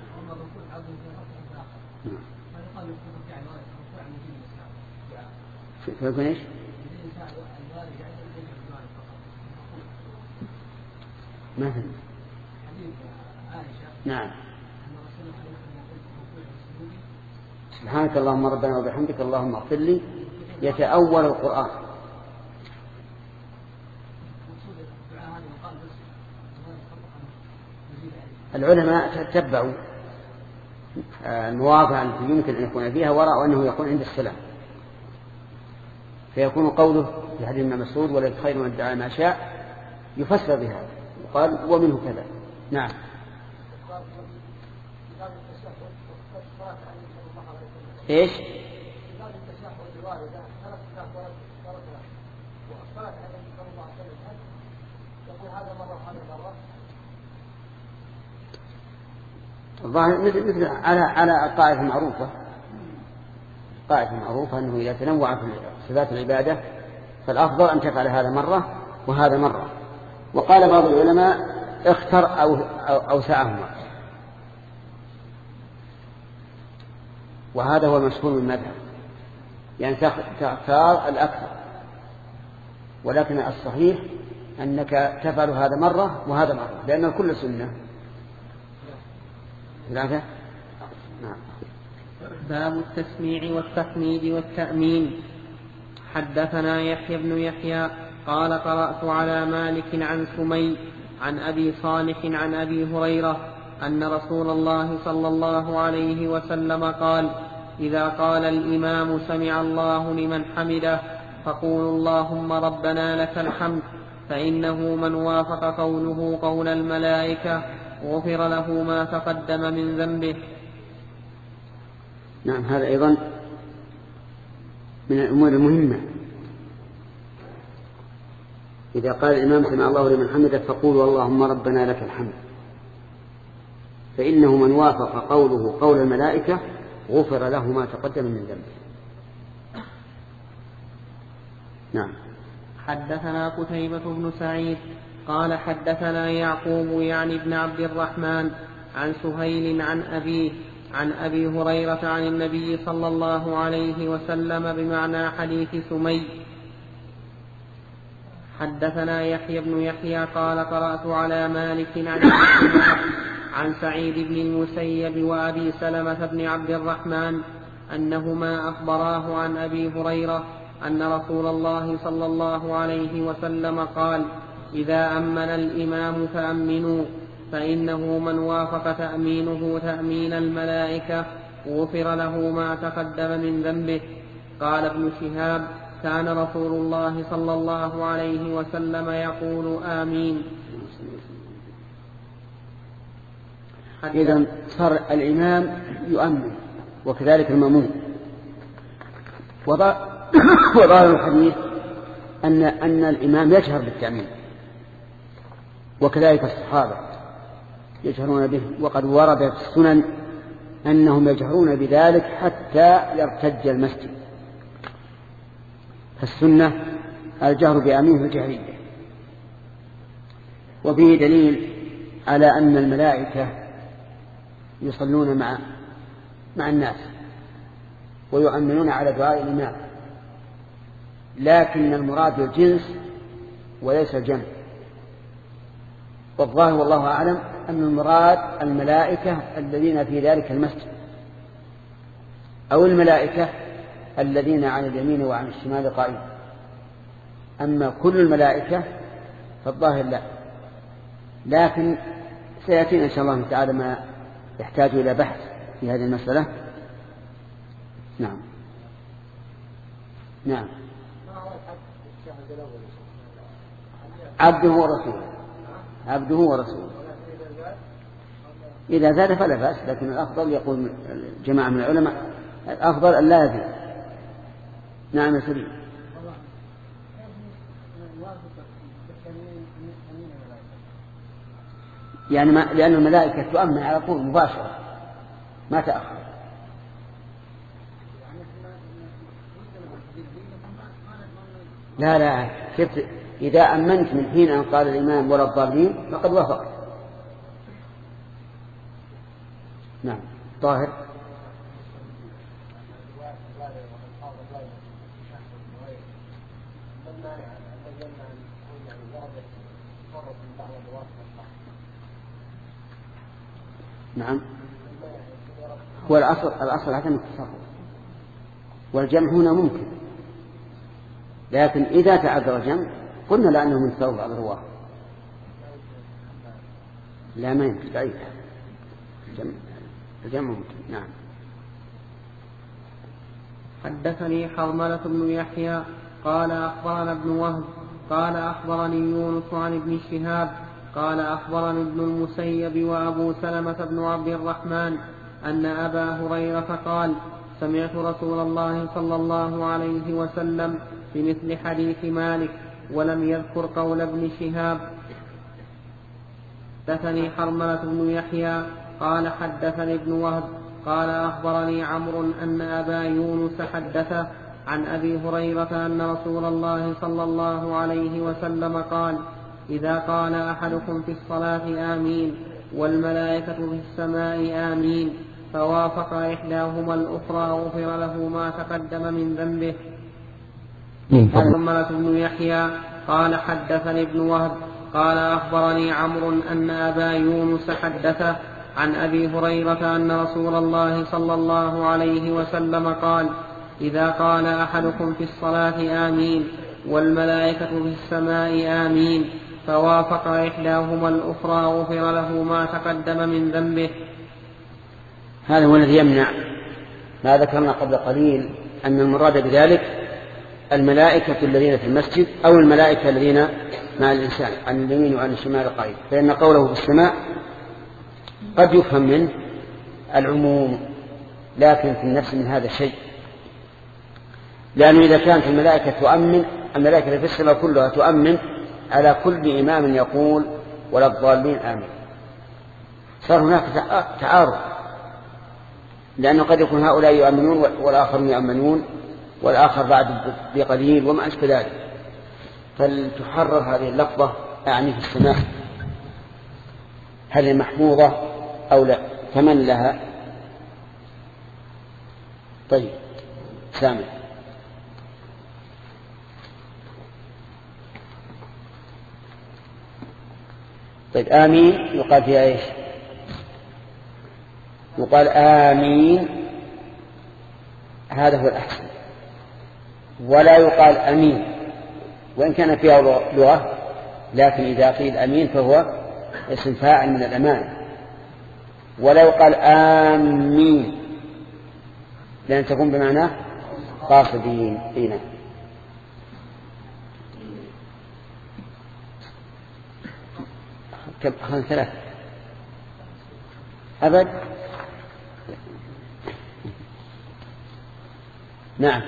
فيكون ايش؟ ما فهمت. نعم. سبحانك اللهم ربنا وبحمدك اللهم اغفر لي يتأول القرآن. العلماء تتبعوا المواضع التي يمكن أن يكون فيها ورأوا أنه يكون عند السلام، فيكون قوله في حديث ابن مسعود ولا خير من ادعى ما شاء يفسر بهذا، وقال ومنه كذا. نعم. ايش؟ الظاهر مثل على قاعدة معروفة، أنه إذا تنوع في صفات العبادة فالأفضل أن تفعل هذا مرة وهذا مرة. وقال بعض العلماء اختر أوسعهما، وهذا هو المشهور من المذهب، يعني تختار الأكثر، ولكن الصحيح أنك تفعل هذا مرة وهذا مرة، لأن الكل سنة. ثلاثة. نعم. باب التسميع والتحميد والتأمين. حدثنا يحيى بن يحيى قال قرأت على مالك عن سمي عن أبي صالح عن أبي هريرة أن رسول الله صلى الله عليه وسلم قال: إذا قال الإمام سمع الله لمن حمده فقولوا اللهم ربنا لك الحمد، فإنه من وافق قوله قول الملائكة غفر له ما تقدم من ذنبه. نعم، هذا أيضا من الأمور المهمة. إذا قال الإمام سمع الله لمن حمده فقولوا اللهم ربنا لك الحمد، فإنه من وافق قوله قول الملائكة غفر له ما تقدم من ذنبه. نعم. حدثنا قتيبة بن سعيد قال حدثنا يعقوب يعني ابن عبد الرحمن عن سهيل عن أبيه عن أبي هريرة عن النبي صلى الله عليه وسلم بمعنى حديث سمي. حدثنا يحيى بن يحيى قال قرأت على مالك عن سعيد بن المسيب وأبي سلمة بن عبد الرحمن أنهما أخبراه عن أبي هريرة أن رسول الله صلى الله عليه وسلم قال: إذا أمن الإمام فأمنوا، فإنه من وافق تأمينه تأمين الملائكة غفر له ما تقدم من ذنبه. قال ابن شهاب: كان رسول الله صلى الله عليه وسلم يقول آمين. إذن صار الإمام يؤمن وكذلك المأمون. وظاهر الحديث أن الإمام يجهر بالتأمين، وكذلك الصحابة يجهرون به، وقد ورد في السنن أنهم يجهرون بذلك حتى يرتج المسجد. فالسنة الجهر بأمين الجهرية. وفيه دليل على أن الملائكة يصلون مع الناس ويؤمنون على دعاء الإمام، لكن المراد الجنس وليس الجمع. والظاهر والله أعلم أن المراد الملائكة الذين في ذلك المسجد، أو الملائكة الذين عن اليمين وعن الشمال قائمين. أما كل الملائكة فالظاهر لا، لكن سيأتينا إن شاء الله تعالى ما يحتاج إلى بحث في هذه المسألة. نعم. نعم. عبده ورسوله. عبده ورسوله. إذا زاد فلا بأس، لكن الأفضل يقول جماعة من العلماء الأفضل أن لا يزيد. نعم يا سليم. يعني لأن الملائكة تؤمن على طول مباشرة ما تأخر. لا شفت، إذا أمنت من حين أن قال الإمام ولا الضالين فقد وافقت. نعم. طاهر. نعم، هو الأصل عدم التصرف، والجمع هنا ممكن، لكن إذا تعذر الجمع قلنا لأنه من تصرف بعض الرواه. لا ما يمكن بعيد، الجمع ممكن. نعم. حدثني حرملة بن يحيى قال أخبرنا ابن وهب قال أخبرني يونس عن ابن شهاب قال أخبرني ابن المسيب وأبو سلمة بن عبد الرحمن أن أبا هريرة قال سمعت رسول الله صلى الله عليه وسلم بمثل حديث مالك ولم يذكر قول ابن شهاب. حدثني حرملة بن يحيى قال حدثني ابن وهب قال أخبرني عمرو أن أبا يونس حدثه عن أبي هريرة أن رسول الله صلى الله عليه وسلم قال إذا قال أحدكم في الصلاة آمين والملائكة في السماء آمين فوافق إحداهما الأخرى غفر له ما تقدم من ذنبه. حرملة بن يحيى قال حدثني ابن وهب قال أخبرني عمرو أن أبا يونس حدثه عن أبي هريرة أن رسول الله صلى الله عليه وسلم قال إذا قال أحدكم في الصلاة آمين والملائكة في السماء آمين فوافق إحداهما الأخرى غفر له ما تقدم من ذنبه. هذا هو الذي يمنع ما ذكرنا قبل قليل أن المراد بذلك الملائكة الذين في المسجد أو الملائكة الذين مع الإنسان عن اليمين وعن الشمال قائد، فإن قوله في السماء قد يفهم منه العموم، لكن في النفس من هذا الشيء، لأنه إذا كانت الملائكة تؤمن، الملائكة في السماء كلها تؤمن على كل إمام يقول ولا الضالين آمين، صار هناك تعارض، لأنه قد يكون هؤلاء يؤمنون والآخرون يؤمنون والآخر بعد بقليل وما أشبه ذلك، فلتحرر هذه اللفظة أعني في السماء هل هي محفوظة أو لا، فمن لها. طيب سامع. طيب آمين يقال فيها إيش؟ يقال آمين، هذا هو الأحسن، ولا يقال أمين وإن كان فيها لغة، لكن إذا قيل أمين فهو اسم فاعل من الأمان، ولا يقال آمين لأن تكون بمعنى قاصدين. هنا كم ثلاث أبد. نعم.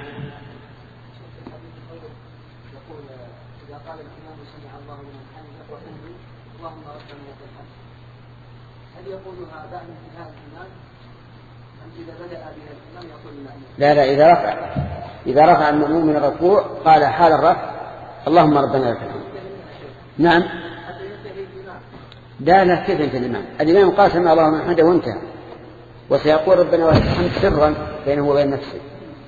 يقول إذا قال الإمام سمع الله لمن حمده وحمده اللهم ربنا لك الحمد، هل يقولها بعد انتهاء الإمام أم إذا بدأ بها الإمام يقول الإمام؟ لا، إذا رفع المأموم من الركوع قال حال الرفع اللهم ربنا لك الحمد. نعم. لا كيف ينتهي الإمام؟ الإمام قال سمع الله لمن حمده وانتهى، وسيقول ربنا ولك الحمد سرا بينه وبين نفسه.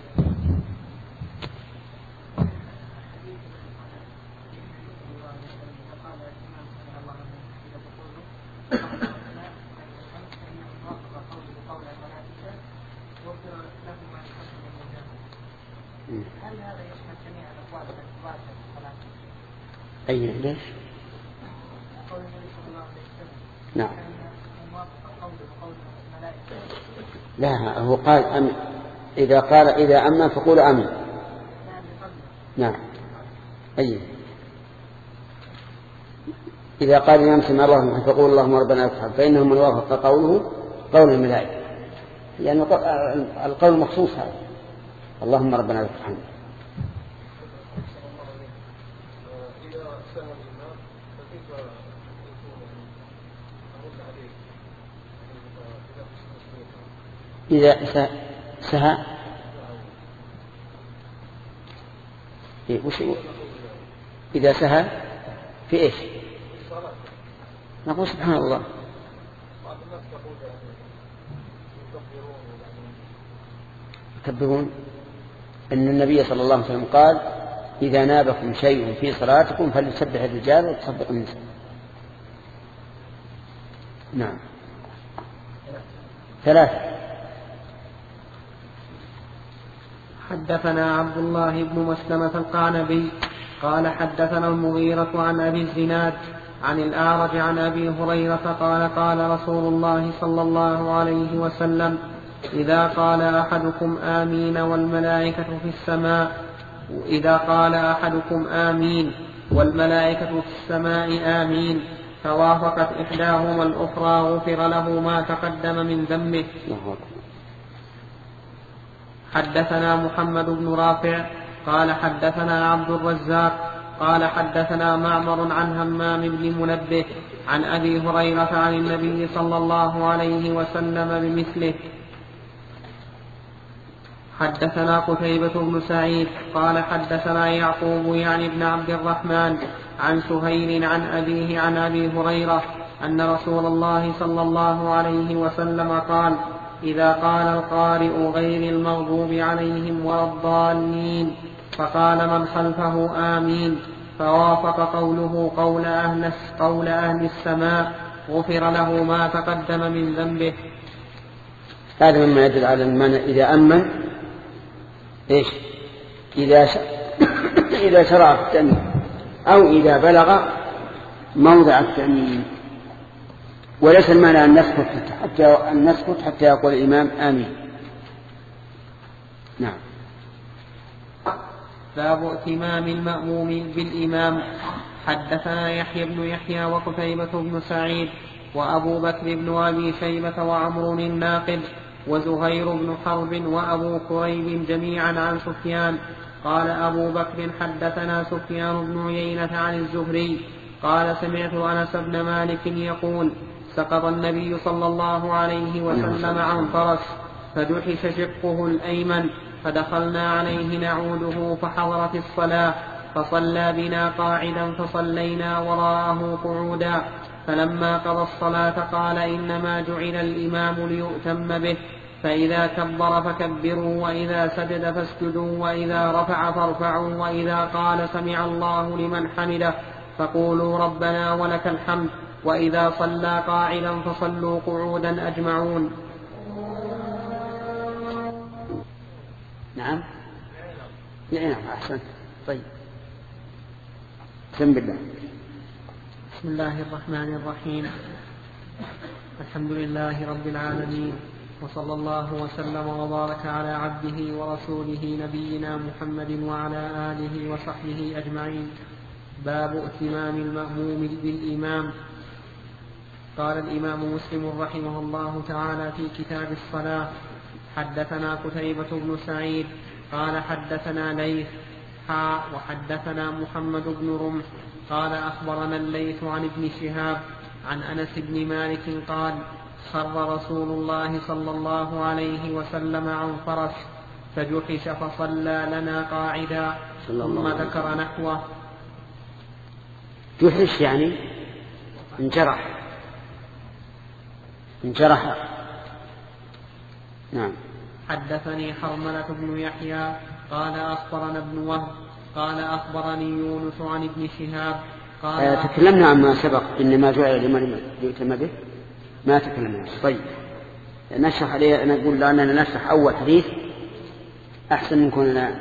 هل هذا يشمل جميع الأقوال التي وردت في الصلاة؟ أي ليش؟ قول النبي صلى الله عليه وسلم. نعم. موافق قوله وقول الملائكة. لا، هو قال إذا أمن فقول آمين. نعم. أي إذا قال الإمام سمع الله لمن حمده فقول اللهم ربنا لك الحمد، فإنه من وافق قوله قول الملائكة، يعني القول مخصوص هذا اللهم ربنا لك الحمد. إذا سهى إذا سهى في إيش؟ نقول سبحان الله. يكبرون أن النبي صلى الله عليه وسلم قال إذا نابكم شيء في صلاتكم فليسبح الرجال وتصدق النساء. نعم. ثلاثة. حدثنا عبد الله بن مسلمة القعنبي قال حدثنا المغيرة عن أبي الزناد عن الأعرج عن أبي هريرة قال قال رسول الله صلى الله عليه وسلم إذا قال أحدكم آمين والملائكة في السماء إذا قال أحدكم آمين والملائكة في السماء آمين فوافقت إحداهما الأخرى غفر له ما تقدم من ذنبه. حدثنا محمد بن رافع قال حدثنا عبد الرزاق قال حدثنا معمر عن همام بن منبه عن أبي هريرة عن النبي صلى الله عليه وسلم بمثله. حدثنا قتيبة بن سعيد قال حدثنا يعقوب يعني ابن عبد الرحمن عن سهيل عن أبيه عن أبي هريرة أن رسول الله صلى الله عليه وسلم قال إذا قال القارئ غير المغضوب عليهم ولا الضالين فقال من خلفه آمين فوافق قوله قول أهل السماء غفر له ما تقدم من ذنبه. هذا مما يدل على المعنى إذا أمن إيش إذا شرع في التأمين أو إذا بلغ موضع التأمين، وليس المعنى أن نسكت حتى يقول الإمام آمين. نعم. باب ائتمام المأموم بالإمام. حدثنا يحيى بن يحيى وقتيبة بن سعيد وأبو بكر بن أبي شيبة وعمر الناقد وزهير بن حرب وأبو كريب جميعا عن سفيان قال أبو بكر حدثنا سفيان بن عيينة عن الزهري قال سمعت أنس بن مالك يقول سقط النبي صلى الله عليه وسلم عن فرس فدحش شقه الأيمن فدخلنا عليه نعوده فحضرت الصلاة فصلى بنا قاعدا فصلينا وراءه قعودا فلما قضى الصلاة قال إنما جعل الإمام ليؤتم به فإذا كبر فكبروا وإذا سجد فاسجدوا وإذا رفع فارفعوا وإذا قال سمع الله لمن حمده فقولوا ربنا ولك الحمد وإذا صلى قاعدا فصلوا قعودا أجمعون. نعم أحسن. طيب بسم الله. بسم الله الرحمن الرحيم. الحمد لله رب العالمين وصلى الله وسلم وبارك على عبده ورسوله نبينا محمد وعلى آله وصحبه أجمعين. باب ائتمام المأموم بالإمام. قال الإمام مسلم رحمه الله تعالى في كتاب الصلاة حدثنا قتيبة بن سعيد قال حدثنا ليث وحدثنا محمد بن رمح قال أخبرنا الليث عن ابن شهاب عن أنس بن مالك قال خر رسول الله صلى الله عليه وسلم عن فرس فجحش فصلى لنا قاعدا ثم ذكر نحوه. جحش يعني انجرح. نعم. حدثني حرملة بن يحيى قال أخبرنا ابن وهب قال أخبرني يونس عن ابن شهاب قال تكلمنا عما سبق إنما جعل لمن يؤتم به ما تكلمنا. طيب نشرح عليه. نقول لأننا نشرح أول حديث أحسن من كوننا.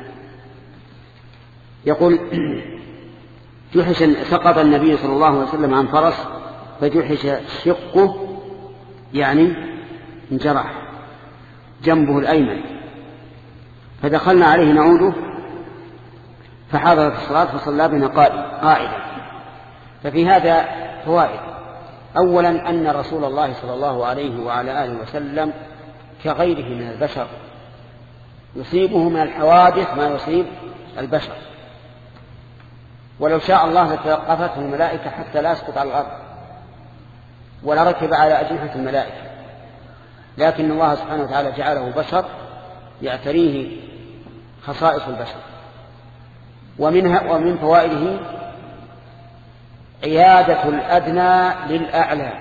يقول جحش سقط النبي صلى الله عليه وسلم عن فرس فجحش شقه يعني انجرح جنبه الأيمن فدخلنا عليه نعوده فحضرت الصلاة فصلى بنا قائدا. ففي هذا فوائد. أولا أن رسول الله صلى الله عليه وعلى آله وسلم كغيره من البشر يصيبه من الحوادث ما يصيب البشر، ولو شاء الله لتوقفته الملائكة حتى لا يسقط على الأرض ولا ركب على أجنحة الملائكة، لكن الله سبحانه وتعالى جعله بشر يعتريه خصائص البشر. ومن فوائده عيادة الأدنى للأعلى.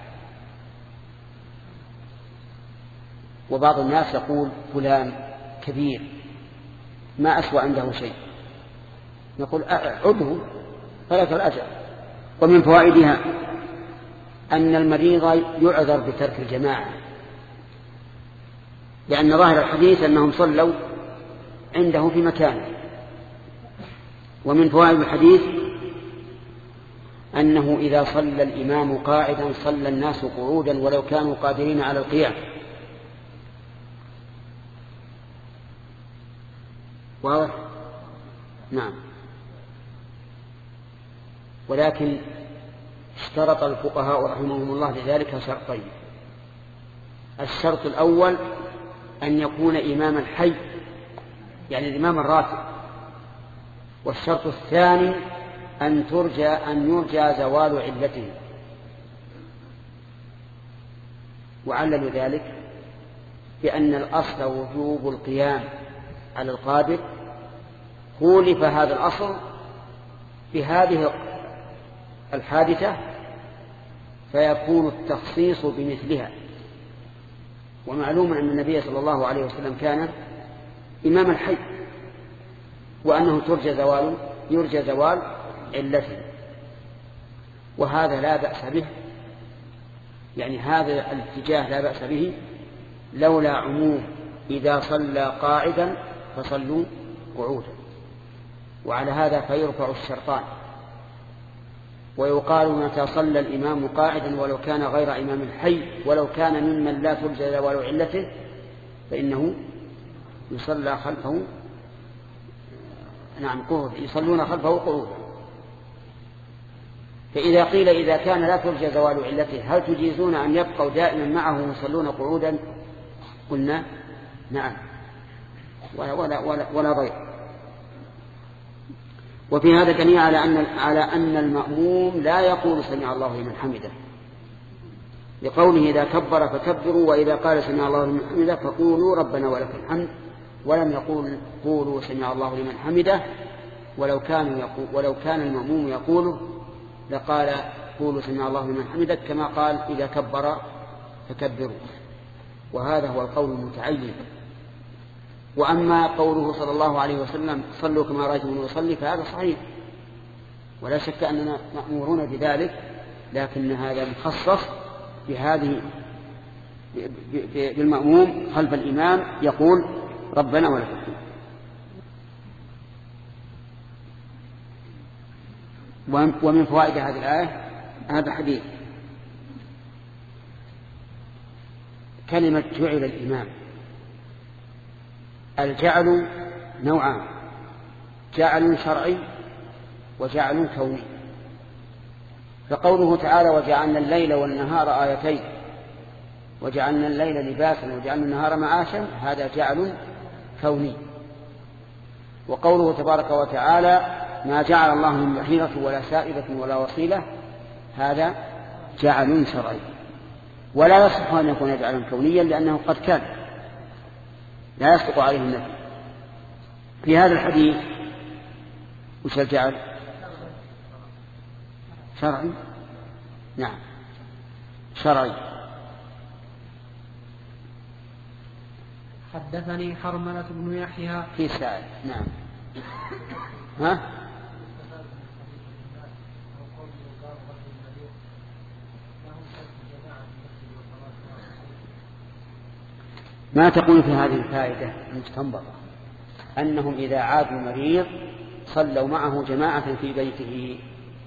وبعض الناس يقول فلان كبير ما أسوأ عنده شيء، نقول عده فلك الأجر. ومن فوائدها أن المريض يعذر بترك الجماعة لأن ظاهر الحديث أنهم صلوا عنده في مكانه. ومن فوائد الحديث أنه إذا صلى الإمام قاعدا صلى الناس قعودا ولو كانوا قادرين على القيام. واضح؟ نعم. ولكن اشترط الفقهاء رحمهم الله لذلك شرطين: الشرط الأول أن يكون إماما حي، يعني الإمام الراتب. والشرط الثاني أن يرجى زوال علته. وعلل ذلك بأن الأصل وجوب القيام على القادر، خولف هذا الأصل بهذه الحادثة فيكون التخصيص بمثلها. ومعلوم أن النبي صلى الله عليه وسلم كان إمام الحي، وأنه يرجى زوال علته، وهذا لا بأس به، يعني هذا الاتجاه لا بأس به لولا عموم إذا صلى قاعدا فصلوا قعودا. وعلى هذا فيرفع الشرطان، ويقال متى صلى الإمام قاعدا ولو كان غير إمام الحي ولو كان ممن لا ترجى زوال علته فإنه يصلى خلفه قعود، يصلون خلفه قعودا. فإذا قيل إذا كان لا ترجى زوال علته هل تجيزون أن يبقوا دائما معه يصلون قعودا؟ قلنا نعم، ولا ضير. وفي هذا دليل على أن المأموم لا يقول سمع الله لمن حمده، لقوله إذا كبر فكبروا وإذا قال سمع الله لمن حمده فقولوا ربنا ولك الحمد، ولم يقول قولوا سمع الله لمن حمده. ولو كان المأموم يقوله لقال قولوا سمع الله لمن حمده، كما قال إذا كبر فكبروا، وهذا هو القول المتعين. وأما قوله صلى الله عليه وسلم صلوا كما رأيتموني أصلي فهذا صحيح، ولا شك أننا مأمورون بذلك، لكن هذا مخصص بهذه بالمأموم خلف الإمام يقول ربنا ولك الحمد. ومن فوائد هذه الآية هذا الحديث كلمة جعل الإمام. الجعل نوعان: جعل شرعي وجعل كوني. فقوله تعالى وجعلنا الليل والنهار آيتين وجعلنا الليل لباسا وجعلنا النهار معاشا، هذا جعل كوني. وقوله تبارك وتعالى ما جعل الله من بحيرة ولا سائبة ولا وصيلة، هذا جعل شرعي. ولا يصح أن يكون جعلا كونيا لأنه قد كان، لا يصدق عليه النفي. في هذا الحديث وش الجعل؟ شرعي، نعم شرعي. حدثني حرملة بن يحيى في سائل. نعم. ها؟ ما تقول في هذه الفائدة المستنبطة أنهم إذا عادوا مريض صلوا معه جماعة في بيته؟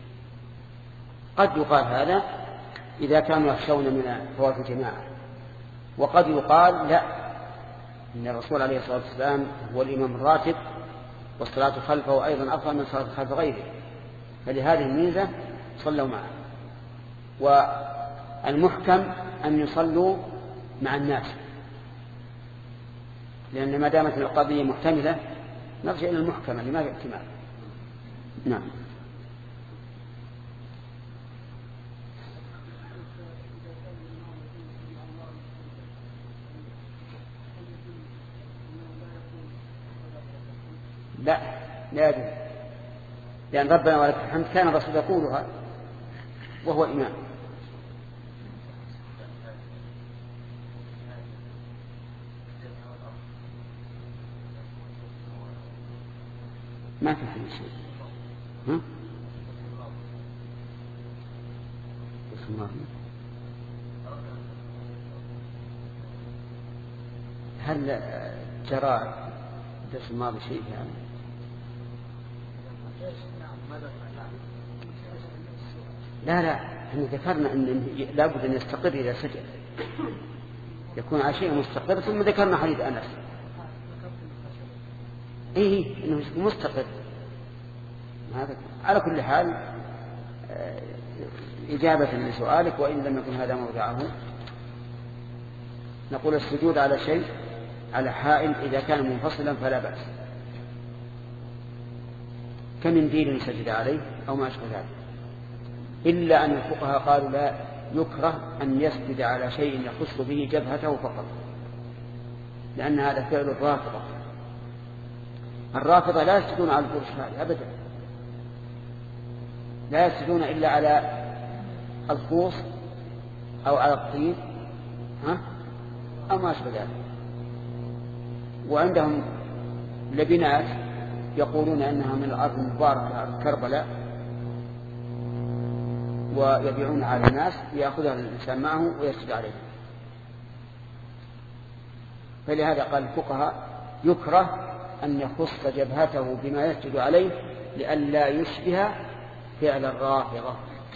قد يقال هذا إذا كانوا يخشون من فوات الجماعة، وقد يقال لا، إن الرسول عليه الصلاة والسلام هو الإمام الراتب والصلاة خلفه أيضا أفضل من صلاة خلف غيره، فلهذه الميزة صلوا معه. والمحكم أن يصلوا مع الناس، لأن ما دامت القضية محتملة نرجع إلى المحكمة اللي ما في احتمال. نعم. لا يجوز، لأن ربنا ولك الحمد كان الرسول يقولها وهو إمام. ما في شيء. ها؟ هل جرى الدرس الماضي شيء يعني؟ لا احنا ذكرنا ان لابد ان يستقر اذا سجد، يكون على شيء مستقر، ثم ذكرنا حديث انس انه مستقر. على كل حال اجابه لسؤالك، وان لم يكن هذا موضعه، نقول السجود على شيء على حائل إذا كان منفصلا فلا بأس، كمنديل سجد عليه أو ما أشبه ذلك، إلا أن الفقهاء قالوا لا يكره أن يسجد على شيء يخص به جبهته فقط، لأن هذا فعل الرافضة. الرافضة لا يسجدون على الفرش هذه أبدا، لا يسجدون إلا على الخوص أو على الطين أو ما أشبه ذلك. وعندهم لبنات يقولون أنها من الأرض المباركة كربلاء، ويبيعون على الناس، يأخذها الإنسان معه ويسجد عليه. فلهذا قال الفقهاء يكره أن يخص جبهته بما يسجد عليه لئلا يشبه فعل الرافضة.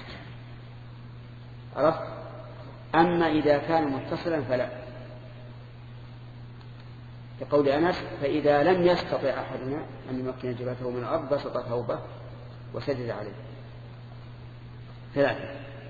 عرفت؟ أما إذا كان متصلا فلا، كقول أنس فإذا لم يستطع أحدنا أن يمكن جبهته من الأرض بسط ثوبه وسجد عليه. 3.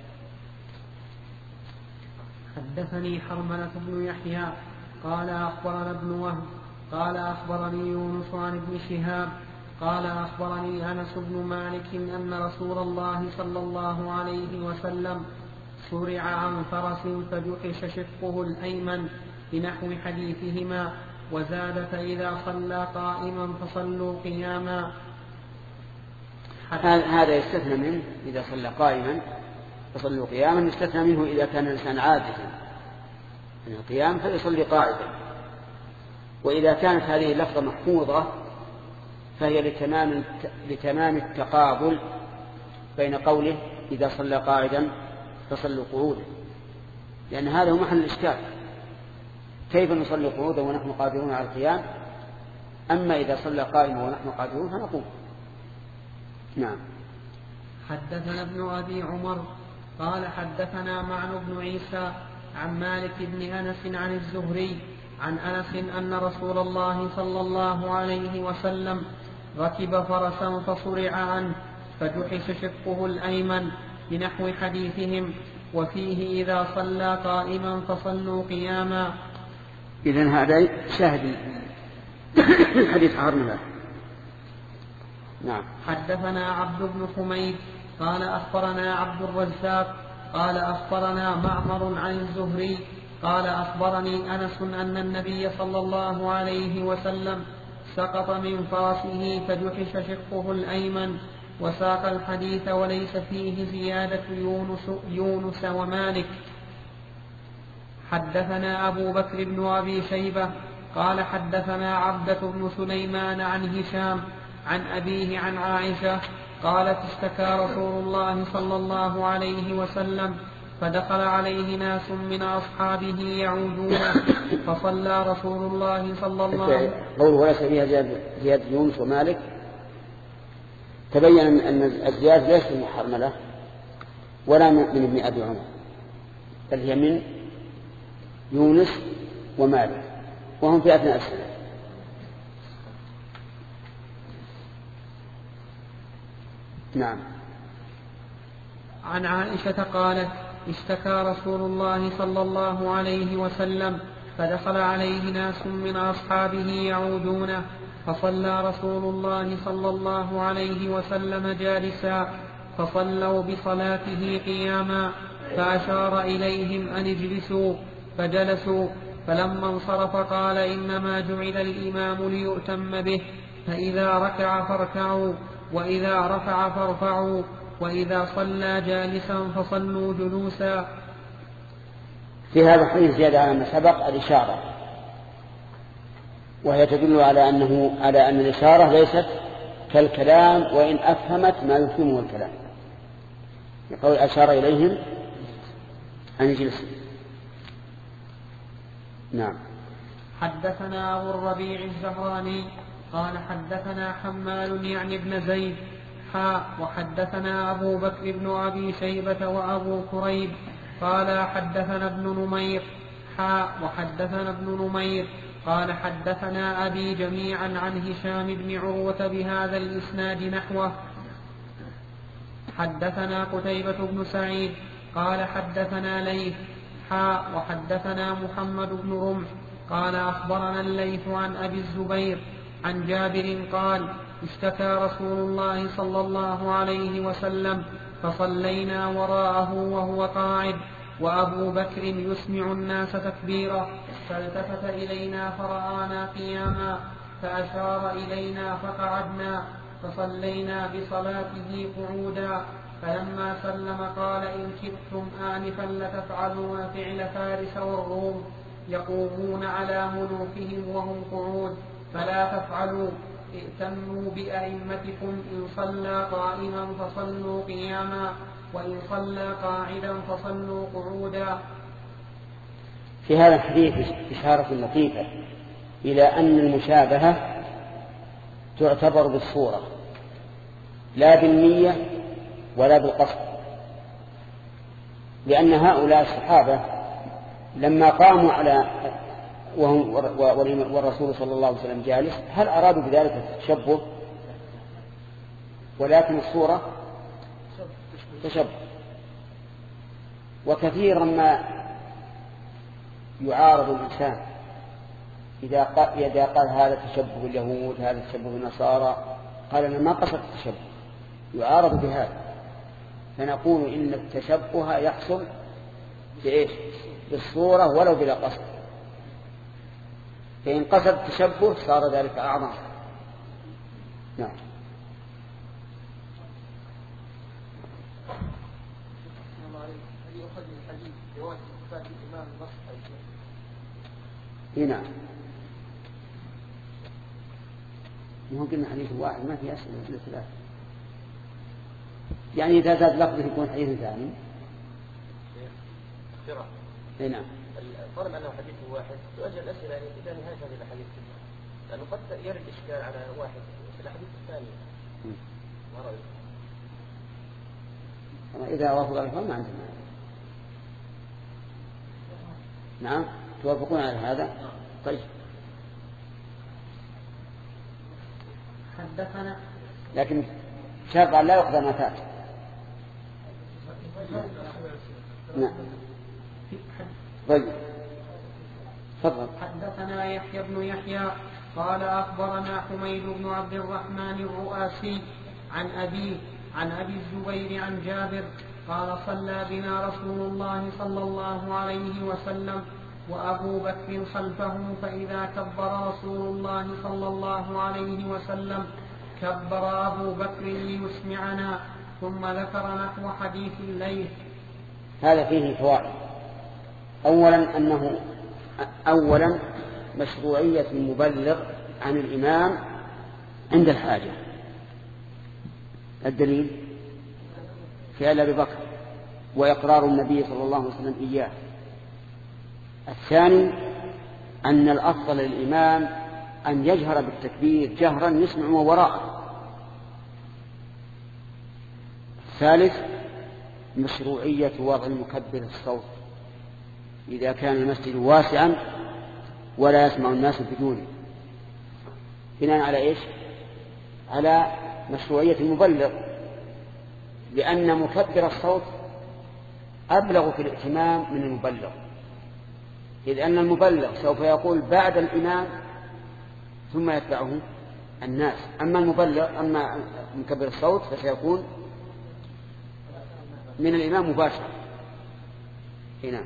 حدثني حرملة بن يحيى قال أخبرنا ابن وهب قال أخبرني يونس عن ابن شهاب قال أخبرني أنس بن مالك أن رسول الله صلى الله عليه وسلم سرع عن فرس فجحش شقه الأيمن بنحو حديثهما، وزاد فإذا صلى قائما فصلوا قياما. هذا يستثنى منه إذا صلى قائما فصلوا قياما، يستثنى منه إذا كان الإنسان عاجزا عن القيام فيصلي قاعدا. وإذا كانت هذه اللفظة محفوظة فهي لتمام التقابل بين قوله إذا صلى قاعدا فصلوا قعودا، لأن هذا هو محل الإشكال، كيف نصلي قعودا ونحن قادرون على القيام؟ أما إذا صلى قائما ونحن قادرون فنقوم. نعم. حدثنا ابن أبي عمر قال حدثنا معن بن عيسى عن مالك بن أنس عن الزهري عن أنس أن رسول الله صلى الله عليه وسلم ركب فرسا فصرع عنه فجحش شقه الأيمن بنحو حديثهم، وفيه إذا صلى قائما فصلوا قياما. إذن هذا شاهد حديث حرملة. نعم. حدثنا عبد بن حميد قال أخبرنا عبد الرزاق قال أخبرنا معمر عن الزهري قال أخبرني أنس أن النبي صلى الله عليه وسلم سقط من فرسه فجحش شقه الأيمن، وساق الحديث وليس فيه زيادة يونس ومالك. حدثنا أبو بكر بن أبي شيبة قال حدثنا عبدة بن سليمان عن هشام عن أبيه عن عائشة قالت اشتكى رسول الله صلى الله عليه وسلم فدخل عليه ناس من أصحابه يعودون فصلى رسول الله صلى الله عليه وسلم. قوله وليس فيها زيادة يونس ومالك تبين أن الزيادة ليست من حرملة ولا من ابن أبي عمر، بل هي من يونس ومالك، وهم في أثناء السنة. نعم. عن عائشة قالت اشتكى رسول الله صلى الله عليه وسلم فدخل عليه ناس من أصحابه يعودونه فصلى رسول الله صلى الله عليه وسلم جالسا فصلوا بصلاته قياما، فأشار إليهم أن اجلسوا فجلسوا، فلما انصرف قال إنما جعل الإمام ليؤتم به، فإذا ركع فاركعوا وإذا رفع فارفعوا وإذا صلى جالسا فصلوا جلوسا. في هذا الحديث زيادة على ما سبق الإشارة، وهي تدل على أن الإشارة ليست كالكلام وإن أفهمت ما يفهمه الكلام، يقول أشار إليهم أن يجلسوا. نعم. حدثنا أبو الربيع الزهراني قال حدثنا حمال يعني ابن زيد وحدثنا أبو بكر بن أبي شيبة وأبو كريب قال حدثنا ابن نمير وحدثنا ابن نمير قال حدثنا أبي جميعا عن هشام بن عروة بهذا الإسناد نحوه. حدثنا قتيبة بن سعيد قال حدثنا ليث وحدثنا محمد بن رمح قال أخبرنا الليث عن أبي الزبير عن جابر قال اشتكى رسول الله صلى الله عليه وسلم فصلينا وراءه وهو قاعد وأبو بكر يسمع الناس تكبيرا فالتفت إلينا فرآنا قياما فأشار إلينا فقعدنا فصلينا بصلاته قعودا فلما سلم قال إن شئتم آنفا لتفعلون فعل فارس والروم يقومون على ملوكهم وهم قعود فلا تفعلوا ائتموا بأئمتكم إن صلى قائما فصلوا قياما وإن صلى قاعدا فصلوا قعودا. في هذا الحديث إشارة لطيفة إلى أن المشابهة تعتبر بالصورة لا بالنية ولا بالقصد، لأن هؤلاء الصحابة لما قاموا على والرسول صلى الله عليه وسلم جالس هل أرادوا بذلك التشبه؟ ولكن الصورة تشبه. وكثيرا ما يعارض الإنسان إذا قال هذا تشبه باليهود هذا تشبه بالنصارى، قال أنا ما قصدت التشبه، يعارض بهذا، فنقول إن التشبه يحصل بإيش؟ بالصورة ولو بلا قصد، فإن قصد التشبه صار ذلك أعظم. نعم. نعم. ممكن حديث واحد ما في أسئلة إلا ثلاثة، يعني إذا زاد لفظه يكون حديث ثاني. نعم. فرض أنه حديث واحد تؤجل الأسئلة إلى نهاية هذه الحديث، لأنه قد يرد إشكال على واحد في الحديث الثاني. ما رأيك؟ إذا وافق الفهم ما عندنا. نعم توافقون على هذا؟ طيب. حدثنا لكن شرط لا يقضى ما فات. نعم. طيب. تفضل. حدثنا يحيى بن يحيى قال أخبرنا حميد بن عبد الرحمن الرؤاسي عن أبي الزبير عن جابر قال صلى بنا رسول الله صلى الله عليه وسلم وأبو بكر خلفه فإذا كبر رسول الله صلى الله عليه وسلم كبر أبو بكر ليسمعنا ثم ذكر نحو حديث الليث. هذا فيه فوائد. أولا مشروعية المبلغ عن الإمام عند الحاجة. الدليل فعل أبي بكر وإقرار النبي صلى الله عليه وسلم إياه. الثاني أن الأفضل للإمام أن يجهر بالتكبير جهرا يسمع وراءه. الثالث مشروعية وضع المكبر الصوت إذا كان المسجد واسعا ولا يسمع الناس بدونه، بناء على إيش؟ على مشروعية المبلغ، لأن مكبر الصوت أبلغ في الائتمام من المبلغ، إذ أن المبلغ سوف يقول بعد الإمام ثم يتبعه الناس، أما مكبر الصوت فسيكون من الإمام مباشرة. هنا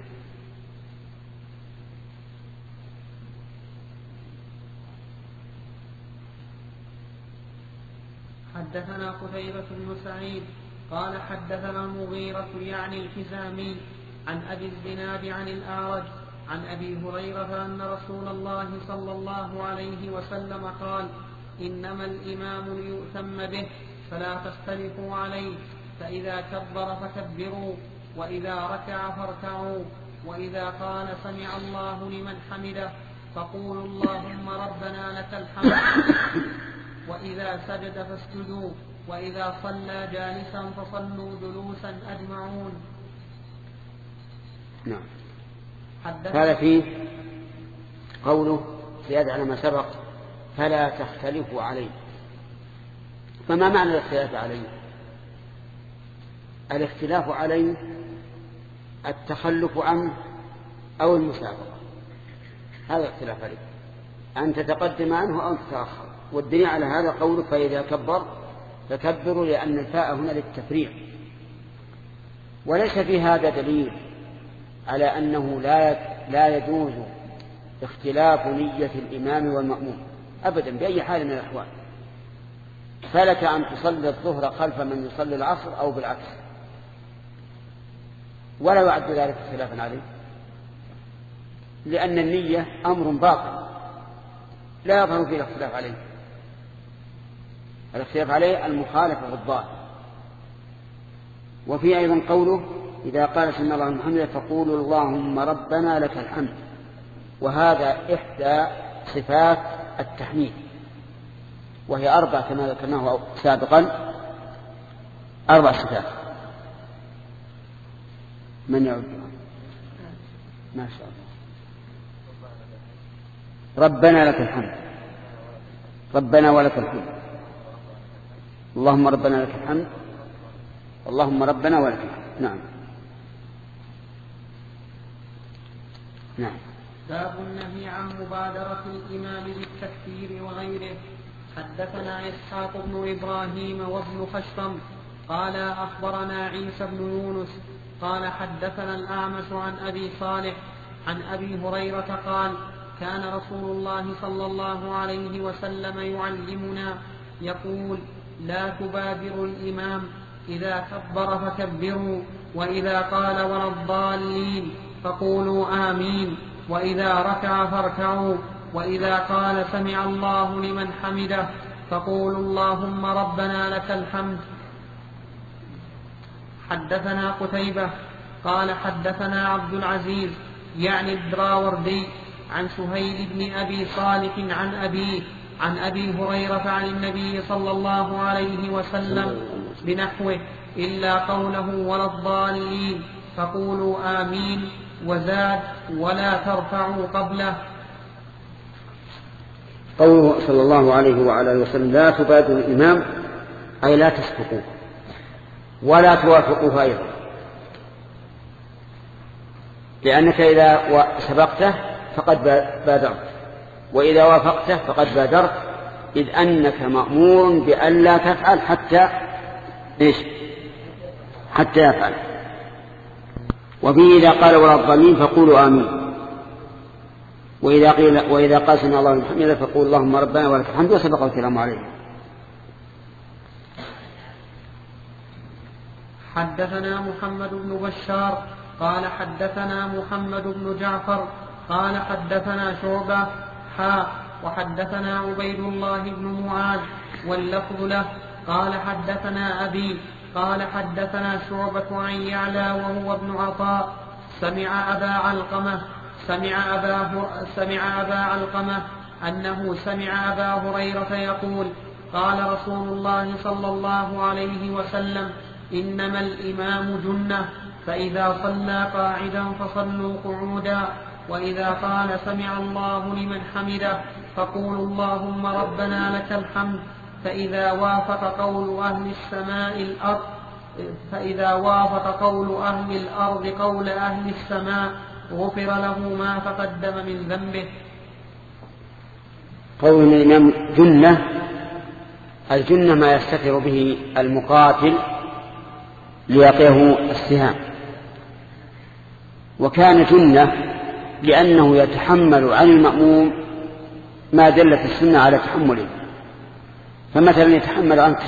حدثنا قتيبة بن سعيد قال حدثنا المغيرة يعني الحزامي عن أبي الزناد عن الأعرج عن أبي هريرة أن رسول الله صلى الله عليه وسلم قال إنما الإمام ليؤتم به فلا تختلفوا عليه، فإذا كبر فكبروا وإذا ركع فاركعوا وإذا قال سمع الله لمن حمده فقولوا اللهم ربنا لك الحمد. وإذا سجد فاسجدوا، وإذا صلى جالسا فصلوا جلوسا أجمعون. نعم. هذا فيه قوله زيادة على ما سبق فلا تختلفوا عليه. فما معنى الاختلاف عليه؟ الاختلاف عليه التخلف عنه أو المسابقة، هذا الاختلاف عليه، أن تتقدم عنه أو تتأخر. والدليل على هذا قوله فإذا كبر فكبروا، لأن الفاء هنا للتفريع. وليس في هذا دليل على أنه لا يجوز اختلاف نية الإمام والمأموم أبدا بأي حال من الأحوال. فلك أن تصلي الظهر خلف من يصلي العصر أو بالعكس، ولا يعد ذلك اختلافا عليه، لأن النية أمر باطل لا يظهر فيه الاختلاف عليه. الاختلاف عليه المخالفة بالظاهر. وفي أيضا قوله إذا قال سمع الله لمن حمده فقولوا اللهم ربنا لك الحمد، وهذا إحدى صفات التحميد، وهي 4 كما ذكرناه سابقا، 4 صفات. من يعدها؟ ما شاء الله. ربنا لك الحمد، ربنا ولك الحمد، اللهم ربنا لك الحمد، اللهم ربنا ولك الحمد. نعم. نعم. باب النهي عن مبادرة الإمام بالتكبير وغيره. حدثنا إسحاق بن إبراهيم وابن خشرم قال أخبرنا عيسى بن يونس قال حدثنا الأعمش عن أبي صالح عن أبي هريرة قال كان رسول الله صلى الله عليه وسلم يعلمنا يقول لا تبادروا الإمام، إذا كبر فكبروا، وإذا قال ولا الضالين فقولوا آمين، وإذا ركع فاركعوا، وإذا قال سمع الله لمن حمده فقولوا اللهم ربنا لك الحمد. حدثنا قتيبة قال حدثنا عبد العزيز يعني الدراوردي عن سهيل بن أبي صالح عن أبيه عن أبي هريرة عن النبي صلى الله عليه وسلم بنحوه إلا قوله ولا الضالين فقولوا آمين، وزاد ولا ترفعوا قبله. قوله صلى الله عليه وعلى اله وسلم لا تبادروا الإمام أي لا تسبقوه ولا توافقوه أيضا، لأنك إذا سبقته فقد بادرت، وإذا وافقته فقد بادرت، إذ أنك مأمور بأن لا تفعل حتى يفعل. وفيه إذا قال ولا الضالين فقولوا آمين، وإذا قال سمع الله لمن حمده فقول اللهم ربنا ولك الحمد، وسبق الكلام عليه. حدثنا محمد بن بشار قال حدثنا محمد بن جعفر قال حدثنا شعبة وحدثنا عبيد الله بن معاذ واللفظ له قال حدثنا أبي قال حدثنا شعبة عن يعلى وهو ابن عطاء سمع أبا علقمة أنه سمع أبا هريرة يقول قال رسول الله صلى الله عليه وسلم إنما الإمام جنة، فإذا صلى قاعدا فصلوا قعودا، وإذا قال سمع الله لمن حمده فقولوا اللهم ربنا لك الحمد، فإذا وافق قول أهل الأرض قول أهل السماء غفر له ما تقدم من ذنبه. قول الإمام جنة، الجنة ما يستتر به المقاتل ليقيه السهام، وكان جنة لأنه يتحمل عن المأموم ما دلت السنة على تحمله. فمثلا يتحمل عن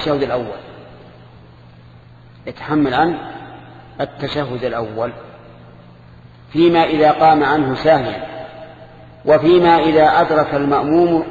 التشهد الأول فيما إذا قام عنه ساهيا، وفيما إذا أدرك المأموم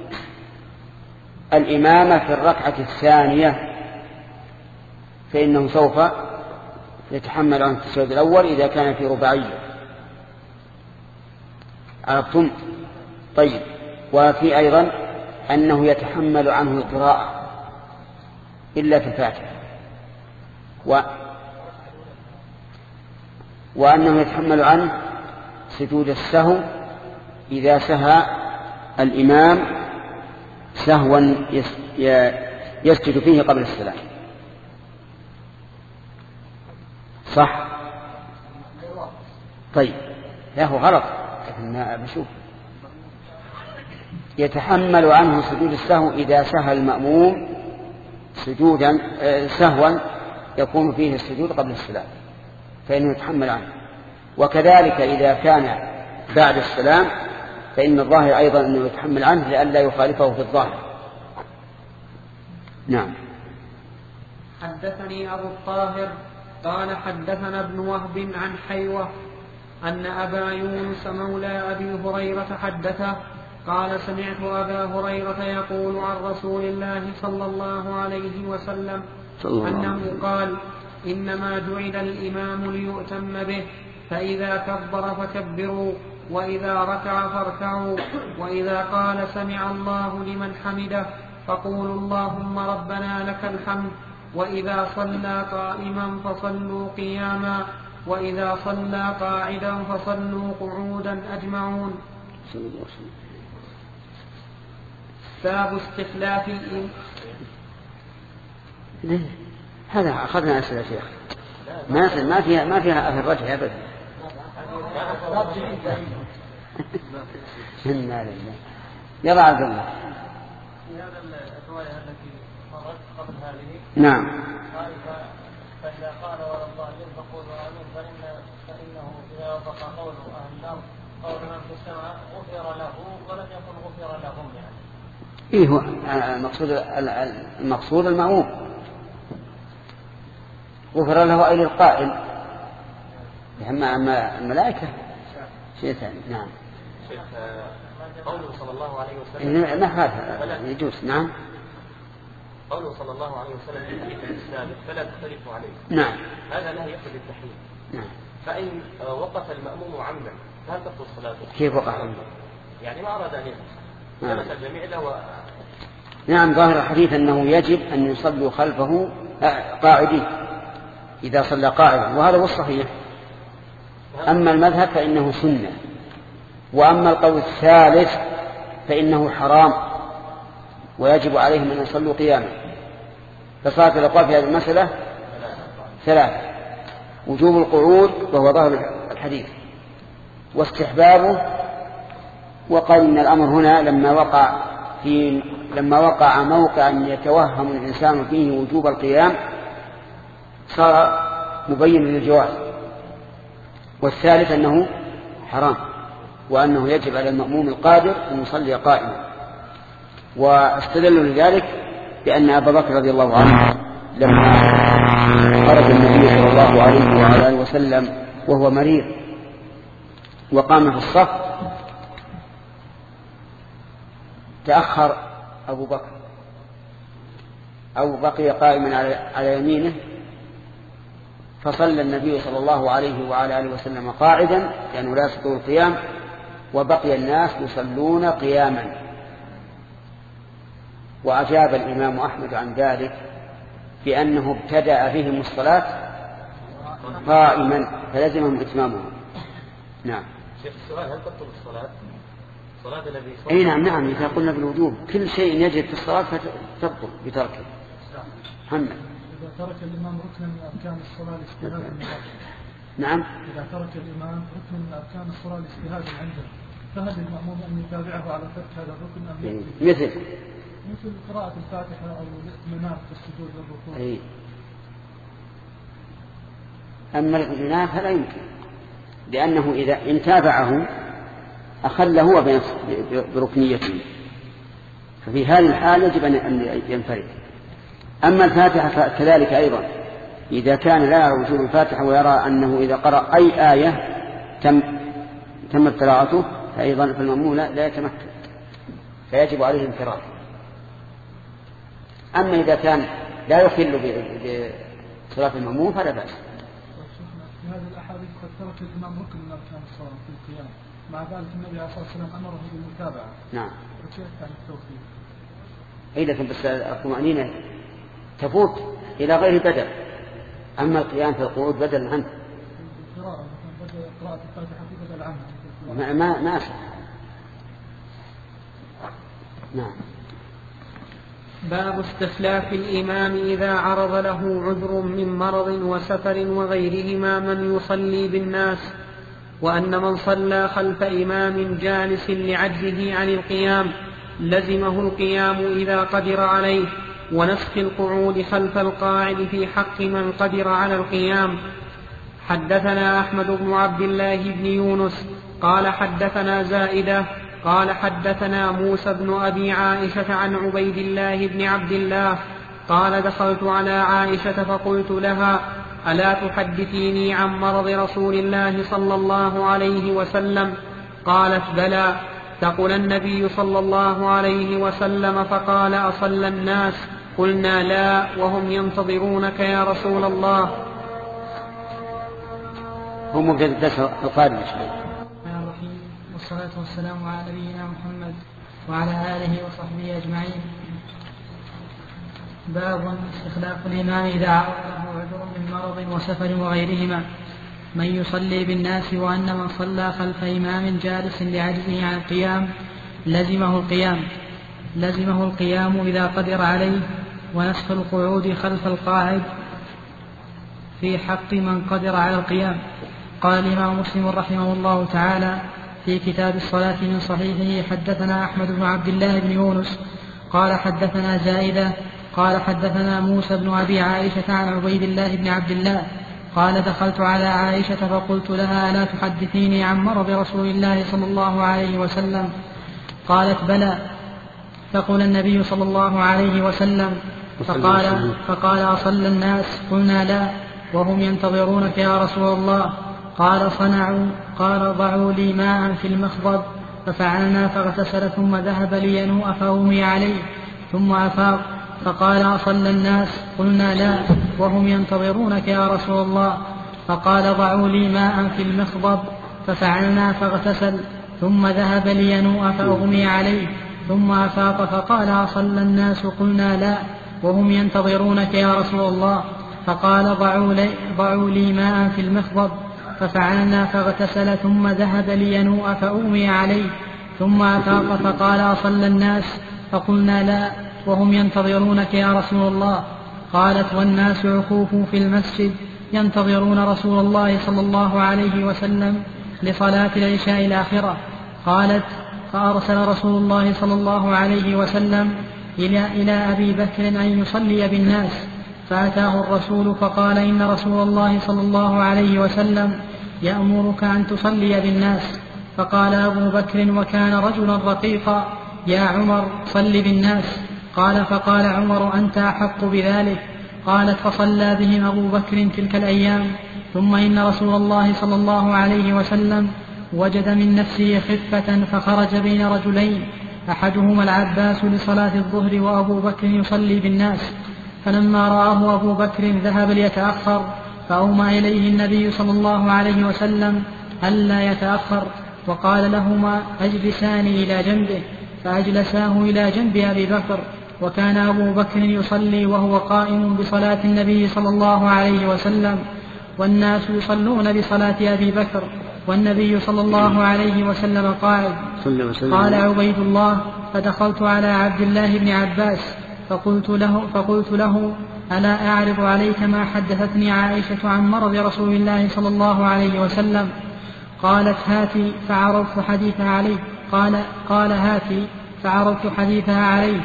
الإمامة في الركعة الثانية فإنه سوف يتحمل عن التشهد الأول إذا كان في رباعية. عرفتم؟ طيب، وفي أيضا أنه يتحمل عنه القراءة إلا في الفاتحة، وأنه يتحمل عنه سجود السهو إذا سهى الإمام سهوا يسجد فيه قبل السلام. صح؟ طيب، لا هو غلط، لكن ما بشوف. يتحمل عنه سجود السهو إذا سهى المأموم سجودا سهوا يكون فيه السجود قبل السلام، فإنه يتحمل عنه. وكذلك إذا كان بعد السلام فإن الظاهر أيضا أنه يتحمل عنه لئلا يخالفه في الظاهر. نعم. حدثني أبو الطاهر قال حدثنا ابن وهب عن حيوة أن أبا يونس مولى أبي هريرة حدثه قال سمعت أبا هريرة يقول عن رسول الله صلى الله عليه وسلم أنه قال إنما جعل الإمام ليؤتم به، فإذا كبر فكبروا، وإذا ركع فاركعوا، وإذا قال سمع الله لمن حمده فقولوا اللهم ربنا لك الحمد، وإذا صلى قائما فصلوا قياما، وإذا صلى قاعدا فصلوا قعودا أجمعون. باب استخلاف هذا أخذنا أسئلة يا شيخ، ما فيها أثر رجع أبدا. يلا عبد الله. في هذا الرواية التي مرت قبل هذه نعم. فإذا قال ولا الضالين فقولوا آمين، فإنه إذا وافق قول أهل الأرض قول من في السماء غفر له ولم يكن غفر لهم يعني. إيه هو المقصود المأموم غفر له أي للقائل، أما الملائكة شيء ثاني. نعم. شيخ قوله صلى الله عليه وسلم ما هذا يجوز. نعم. قوله صلى الله عليه وسلم في الحديث السابق فلا تختلفوا عليه. نعم. هذا لا يقصد التحريم. نعم. فإن وقف المأموم عمدا فهل تبطل صلاته؟ كيف وقف عمدا؟ يعني ما أراد أن يقف جلس الجميع له. نعم. ظاهر الحديث أنه يجب أن يصلوا خلفه قاعدين إذا صلى قاعدا، وهذا هو الصحيح. أما المذهب فإنه سنة، وأما القول الثالث فإنه حرام ويجب عليهم أن يصلوا قياما. فصارت الأقوال في هذه المسألة ثلاثة: وجوب القعود وهو ظاهر الحديث، واستحبابه، وقال إن الأمر هنا لما وقع موقع يتوهم الإنسان فيه وجوب القيام صار مبين للجواز. والثالث أنه حرام وأنه يجب على المأموم القادر أن يصلي قائما. واستدلوا لذلك بأن أبا بكر رضي الله عنه لما خرج النبي صلى الله عليه وعلى آله وسلم وهو مريض وقام في الصف تأخر أبو بكر أو بقي قائما على يمينه، فصلى النبي صلى الله عليه وعلى آله وسلم قاعدا لأنه لا يستطيع القيام، وبقي الناس يصلون قياما. وأجاب الإمام أحمد عن ذلك بأنه ابتدأ بهم الصلاة قائما فلزمهم إتمامهم. نعم. شيخ السؤال: هل تبطل الصلاة؟ صلاة النبي صلى الله عليه وسلم؟ نعم. إذا قلنا بالوجوب كل شيء يجب في الصلاة فتبطل بتركه. محمد: إذا ترك الإمام ركنا من أركان الصلاة لاجتهاد النظر. نعم. إذا ترك الإمام ركنا من أركان الصلاة لاجتهاد عنده، فهل المأموم أن يتابعه على ترك هذا الركن أم مثل قراءة الفاتحة أو الاطمئنان في السجود والركوع؟ أما الاطمئنان فلا يمكن، لأنه إذا إن تابعه أخل هو بركنيته، ففي هذه الحال يجب أن ينفرد. أما الفاتحة فكذلك أيضا، إذا كان لا يرى وجوب الفاتحة ويرى أنه إذا قرأ أي آية تمت قراءته فأيضا فالمأموم لا يتمكن، فيجب عليه الانفراد. أما إذا كان لا يخل بصلاة المأموم فلا بأس. في هذه الأحاديث قد ترك الإمام ركن من أركان الصلاة في القيام، مع ذلك النبي عليه الصلاة والسلام أمره بالمتابعة. نعم. وكيف كان التوفيق؟ إيه لكن بس الطمأنينة تفوت إلى غير بدل، أما القيام في القعود بدل عنه. قراءة الفاتحة في بدل عنها. ما أصح. نعم. باب استخلاف الإمام إذا عرض له عذر من مرض وسفر وغيرهما من يصلي بالناس، وأن من صلى خلف إمام جالس لعجزه عن القيام لزمه القيام إذا قدر عليه، ونسخ القعود خلف القاعد في حق من قدر على القيام. حدثنا أحمد بن عبد الله بن يونس قال حدثنا زائدة قال حدثنا موسى بن أبي عائشة عن عبيد الله بن عبد الله قال دخلت على عائشة فقلت لها ألا تحدثيني عن مرض رسول الله صلى الله عليه وسلم؟ قالت بلى. تقول النبي صلى الله عليه وسلم فقال أصلى الناس؟ قلنا لا وهم ينتظرونك يا رسول الله. هم مبتدأ القادم والصلاة والسلام على نبينا محمد وعلى آله وصحبه أجمعين. باب استخلاف الإمام إذا عرض له عذر من مرض وسفر وغيرهما من يصلي بالناس، وأن من صلى خلف إمام جالس لعجزه عن القيام لزمه القيام إذا قدر عليه، ونسخ القعود خلف القاعد في حق من قدر على القيام. قال الإمام مسلم رحمه الله تعالى في كتاب الصلاة من صحيحه حدثنا أحمد بن عبد الله بن يونس قال حدثنا زائدة قال حدثنا موسى بن أبي عائشة عن عبيد الله بن عبد الله قال دخلت على عائشة فقلت لها ألا تحدثيني عن مرض رسول الله صلى الله عليه وسلم؟ قالت بلى. فقال النبي صلى الله عليه وسلم فقال أصلى الناس؟ قلنا لا وهم ينتظرونك يا رسول الله. قال صنعوا. قال ضعوا لي ماء في المخضب ففعلنا فاغتسل ثم ذهب لينوء فأغمي عليه ثم أفاق فقال أصلى الناس؟ قلنا لا وهم ينتظرونك يا رسول الله. فقال ضعوا لي ماء في المخضب ففعلنا فاغتسل ثم ذهب لينوء فأغمي عليه ثم أفاق فقال أصلى الناس؟ قلنا لا وهم ينتظرونك يا رسول الله. فقال ضعوا لي ماء في المخضب ففعلنا فاغتسل ثم ذهب لينوء فأغمي عليه ثم أفاق فقال أصلى الناس؟ فقلنا لا وهم ينتظرونك يا رسول الله. قالت والناس عكوف في المسجد ينتظرون رسول الله صلى الله عليه وسلم لصلاة العشاء الآخرة. قالت فأرسل رسول الله صلى الله عليه وسلم إلى أبي بكر أن يصلي بالناس، فأتاه الرسول فقال إن رسول الله صلى الله عليه وسلم يأمرك أن تصلي بالناس. فقال أبو بكر وكان رجلا رقيقا يا عمر صل بالناس. فقال عمر أنت أحق بذلك. قالت فصلى بهم أبو بكر تلك الأيام. ثم إن رسول الله صلى الله عليه وسلم وجد من نفسه خفة فخرج بين رجلين أحدهما العباس لصلاة الظهر وأبو بكر يصلي بالناس. فلما رآه أبو بكر ذهب ليتأخر فأومى إليه النبي صلى الله عليه وسلم ألا يتأخر وقال لهما أجلساني إلى جنبه، فأجلساه إلى جنب أبي بكر. وكان أبو بكر يصلي وهو قائم بصلاة النبي صلى الله عليه وسلم والناس يصلون بصلاة أبي بكر والنبي صلى الله عليه وسلم قاعد. قال عبيد الله فدخلت على عبد الله بن عباس فقلت له ألا أعرض عليك ما حدثتني عائشة عن مرض رسول الله صلى الله عليه وسلم؟ قالت هاتي فعرضت حديثها عليه. قال هاتي فعرضت حديثها عليه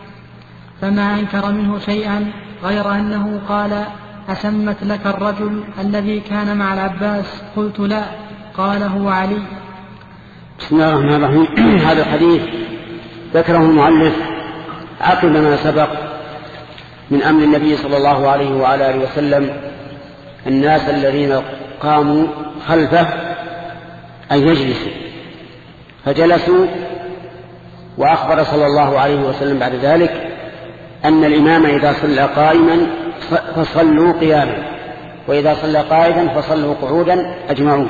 فما أنكر منه شيئا غير أنه قال أسمت لك الرجل الذي كان مع العباس؟ قلت لا. قال هو علي. بسم الله الرحمن الرحيم. هذا الحديث ذكره المؤلف عقب ما سبق من أمر النبي صلى الله عليه وعلى آله وسلم الناس الذين قاموا خلفه أن يجلسوا، فجلسوا، وأخبر صلى الله عليه وسلم بعد ذلك أن الإمام إذا صلى قائما فصلوا قياما، وإذا صلى قاعدا فصلوا قعودا أجمعون.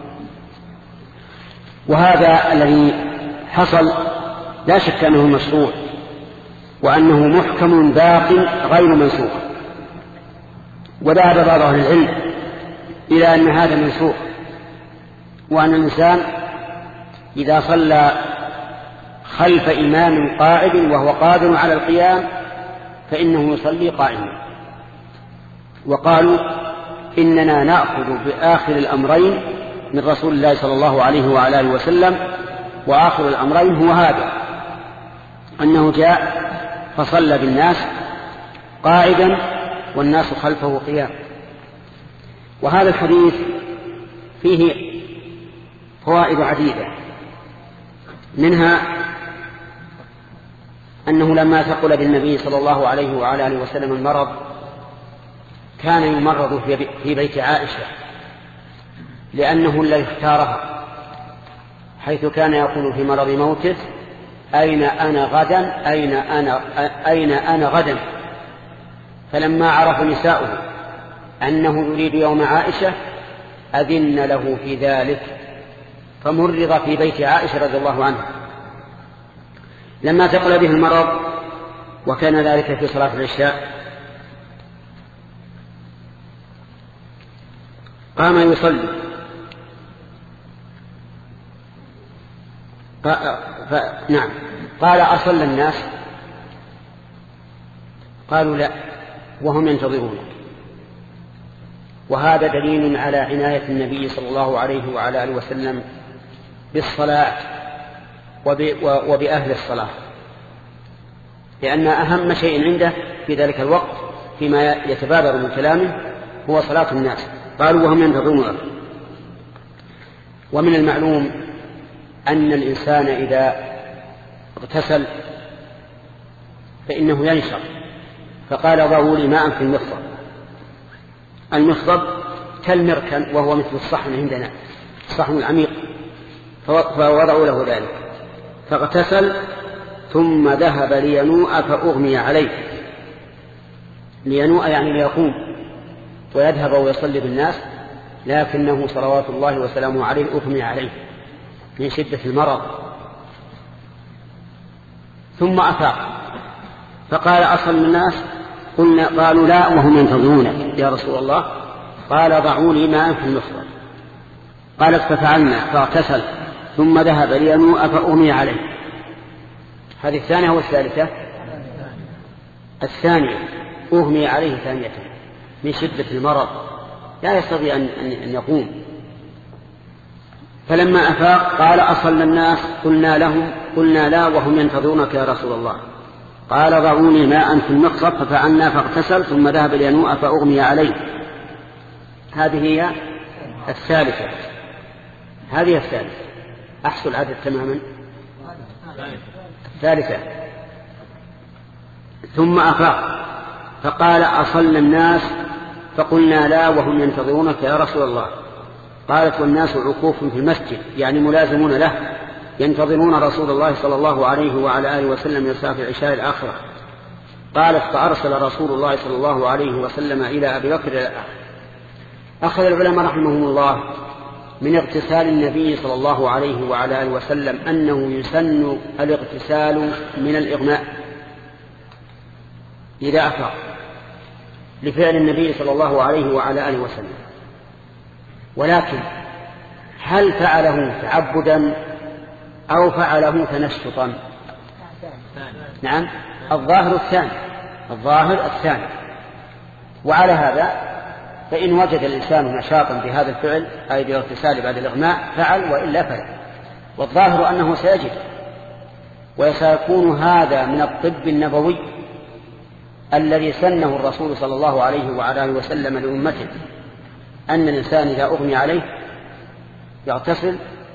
وهذا الذي حصل لا شك أنه مشروع وأنه محكم باق غير منسوخ. وذهب بعض أهل العلم إلى أن هذا منسوخ، وأن الإنسان إذا صلى خلف إمام قاعد وهو قادر على القيام فإنه يصلي قائما. وقالوا إننا نأخذ بآخر الأمرين من رسول الله صلى الله عليه وعلى آله وسلم، وآخر الأمرين هو هذا، أنه جاء فصلى بالناس قاعدا والناس خلفه قيام. وهذا الحديث فيه فوائد عديدة، منها أنه لما ثقل بالنبي صلى الله عليه وعلى آله وسلم المرض كان يمرض في بيت عائشة، لأنه الذي اختارها، حيث كان يقول في مرض موته: أين أنا غدا، أين أنا غدا. فلما عرف نساؤه أنه يريد يوم عائشة أذن له في ذلك، فمرض في بيت عائشة رضي الله عنها. لما ثقل به المرض وكان ذلك في صلاة العشاء قام يصلي، قال: أصلى الناس؟ قالوا: لا، وهم ينتظرونك. وهذا دليل على عناية النبي صلى الله عليه وعلى آله وسلم بالصلاة وبأهل الصلاة، لأن أهم شيء عنده في ذلك الوقت فيما يتبادر من كلامه هو صلاة الناس. قالوا: وهم ينتظرونك. ومن المعلوم أن الإنسان إذا اغتسل فإنه ينشر، فقال: ضعوا لي ماء في المخضب. المخضب كالمركن، وهو مثل الصحن عندنا، الصحن العميق، فوضعوا له ذلك، فاغتسل ثم ذهب لينوء فأغمي عليه. لينوء يعني ليقوم ويذهب ويصلي بالناس، لكنه صلوات الله وسلامه عليه أغمي عليه من شدة المرض. ثم أفاق فقال: أصل الناس؟ قالوا: لا، وهم ينتظرونك يا رسول الله. قال: ضعوا لي ماء في المخضب. قالت: ففعلنا، فاغتسل ثم ذهب لينوء فأغمي عليه. هذه الثانية والثالثة. الثانية أغمي عليه ثانية من شدة المرض، لا يستطيع أن يقوم. فلما أفاق قال: أصلى الناس؟ قلنا لا، وهم ينتظرونك يا رسول الله. قال: ضعوني ماء في المخضب. ففعلنا، فاغتسل ثم ذهب لينوء فأغمي عليه. هذه هي الثالثة. هذه الثالثة. أحصل العدد تماما. الثالثة. ثم أفاق فقال: أصلى الناس؟ فقلنا لا، وهم ينتظرونك يا رسول الله. قالت: والناس عكوف في المسجد، يعني ملازمون له، ينتظرون رسول الله صلى الله عليه وعلى آله وسلم يسعى في عشاء الآخرة. قالت: فأرسل رسول الله صلى الله عليه وسلم إلى أبي بكر. أخذ العلماء رحمهم الله من اغتسال النبي صلى الله عليه وعلى آله وسلم أنه يسن الاغتسال من الإغماء إذا أفاق، لفعل النبي صلى الله عليه وعلى آله وسلم. ولكن هل فعله تعبدا أو فعله تنشطا؟ نعم، الظاهر الثاني. وعلى هذا فإن وجد الإنسان نشاطا بهذا الفعل أي بالاغتسال بعد الإغماء فعل، وإلا فلا. والظاهر أنه سيجد، وسيكون هذا من الطب النبوي الذي سنه الرسول صلى الله عليه وعلى آله وسلم لأمته، أن الإنسان إذا أغمي عليه يغتسل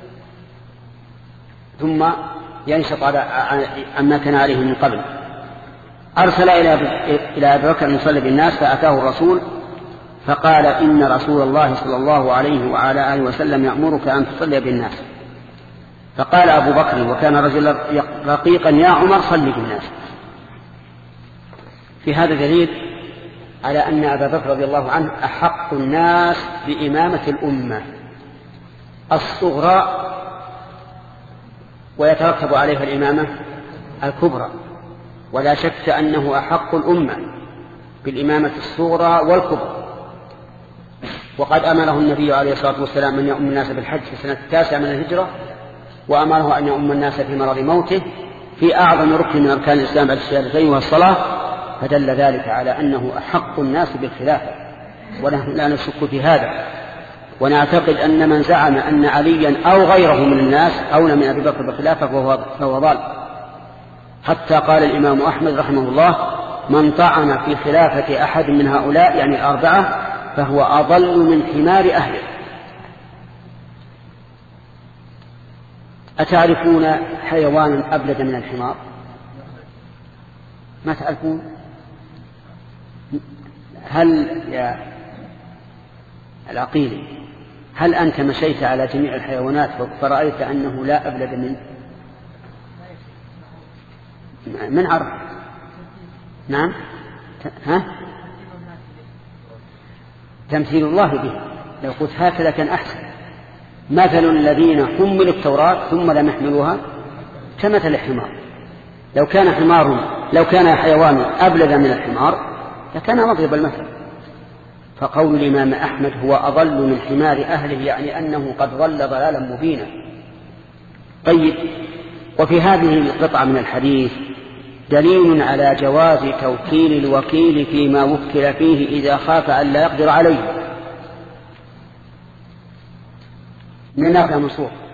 ثم ينشط عما كان عليه من قبل. أرسل إلى أبي بكر يصلي بالناس، فأتاه الرسول فقال: إن رسول الله صلى الله عليه وعلى آله وسلم يأمرك أن تصلي بالناس. فقال أبو بكر وكان رجلا رقيقا: يا عمر صلي بالناس. في هذا دليل على أن أبا بكر رضي الله عنه أحق الناس بإمامة الأمة الصغرى ويترتب عليها الإمامة الكبرى، ولا شك أنه أحق الأمة بالإمامة الصغرى والكبرى. وقد أمره النبي عليه الصلاة والسلام أن يؤم الناس بالحج في السنة 9 من الهجرة، وأمره أن يؤم الناس في مرض موته في أعظم ركن من أركان الإسلام بعد الشهادتين والصلاة، فدل ذلك على أنه أحق الناس بالخلافة، ونحن لا نشك في هذا. ونعتقد أن من زعم أن عليا أو غيره من الناس أولى من أبي بكر بالخلافة فهو ضال. حتى قال الإمام أحمد رحمه الله: من طعن في خلافة أحد من هؤلاء يعني الأربعة فهو أضل من حمار أهله. أتعرفون حيوانا أبلد من الحمار؟ ما تعرفون؟ هل يا العقيل هل أنت مشيت على جميع الحيوانات فرأيت أنه لا أبلد منه؟ من عرف؟ نعم. تمثيل الله به. لو قلت هكذا كان أحسن. مثل الذين حملوا التوراة ثم لم يحملوها كمثل الحمار. لو كان حيوان أبلد من الحمار لكان مضرب المثل. فقول الإمام أحمد هو أضل من حمار أهله يعني أنه قد ضل ضلالا مبينا. طيب، وفي هذه القطعة من الحديث دليل على جواز توكيل الوكيل فيما وكل فيه إذا خاف أن لا يقدر عليه. من ناقل منصور